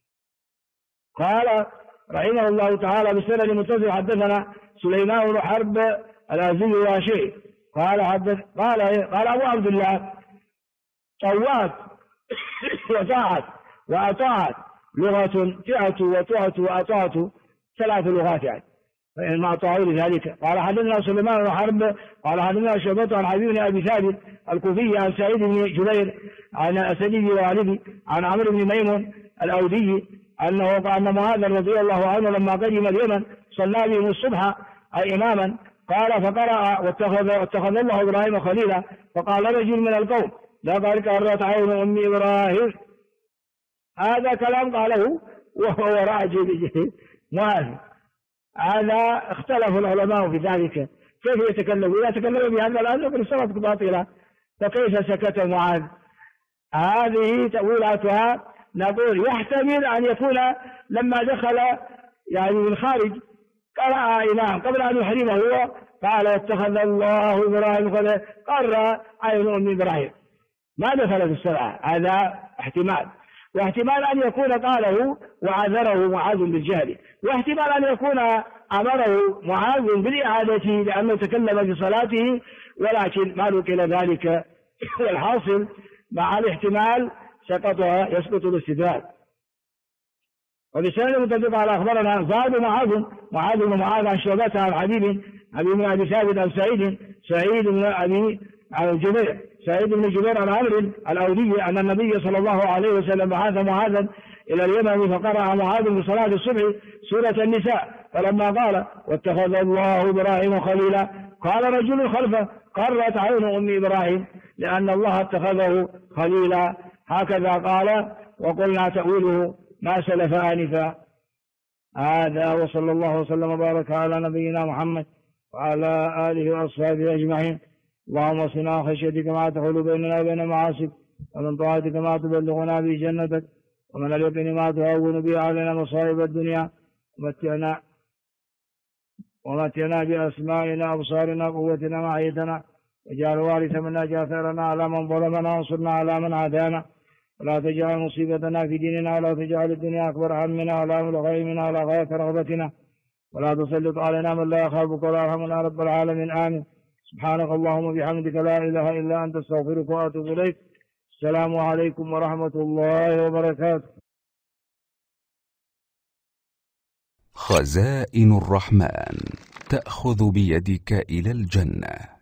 S1: قال رحمه الله تعالى بسند متصل: حدثنا سليمان بن حرب الأزدي الواشعي قال أبو عبد الله: طوعت وطاعت وأطاعت لغة، تعت وطعت وأطاعت، 3 لغات يعني، فإن أطاعوا لذلك. قال: حدثنا سليمان بن حرب قال حدثنا شعبة عن حبيب بن أبي ثابت الكوفي عن سعيد بن جبير عن أسدي والدي عن عمرو بن ميمون الأودي أنه قال أن معاذ رضي الله عنه لما قدم اليمن صلى بهم الصبح أي إماما، قال: فقرأ: واتخذ الله إبراهيم خليلا. فقال رجل من القوم: لقد قرت عين أم إبراهيم. هذا كلام قاله وهو راجل معاذ. هذا اختلف العلماء في ذلك، كيف يتكلم؟ إذا تكلم بهذا الآن نقول صلاة باطلة، فكيف سكت معاذ؟ هذه تأويلاتها نقول يحتمل أن يكون لما دخل يعني من خارج قرأ إمام قبل أن يحرمه هو، قال: اتخذ الله إبراهيم خليلا، قرأ عين أم إبراهيم، ما دخل في الصلاة. هذا احتمال. واحتمال أن يكون قاله وعذره معاذ بالجهل، واحتمال أن يكون أمره معاذ بالإعادة لأنه تكلم في صلاته، ولكن ما نقل ذلك. والحاصل مع الاحتمال يسقط الاستدلال. وبسند متفق على أخبرنا زاد معاذ بن معاذ عن شعبة عن حبيب بن أبي ثابت عن سعيد بن جبير عن عمرو الأودي أن النبي صلى الله عليه وسلم بعث معاذا إلى اليمن، فقرأ معاذ بصلاة الصبح سورة النساء، فلما قال: واتخذ الله إبراهيم خليلا، قال رجل خلفه: قرت عين أم إبراهيم، لأن الله اتخذه خليلا. هكذا قال، وقلنا تأويله ما سلف آنفا. هذا وصلى الله وسلم وبارك على نبينا محمد وعلى آله وأصحابه أجمعين. اللهم اصنع خشيتك ما تحول بيننا وبين معاصيك، ومن طاعتك ما تبلغنا به جنتك، ومن اليقين ما تهون به علينا مصائب الدنيا، ومتعنا بأسمائنا وأبصارنا وقوتنا ما أحييتنا، واجعل الوارث منا، اجعل ثأرنا على من ظلمنا، وانصرنا على من عادانا، ولا تجعل مصيبتنا في ديننا، ولا تجعل الدنيا أكبر همنا ولا مبلغ علمنا ولا غاية رغبتنا، ولا تسلط علينا من لا يخافك ولا يرحمنا رب العالمين. آمين. سبحانك اللهم وبحمدك لا إله إلا أنت، استغفرك وأتوب إليك. السلام عليكم ورحمة الله وبركاته.
S2: خزائن الرحمن تأخذ بيدك إلى الجنة.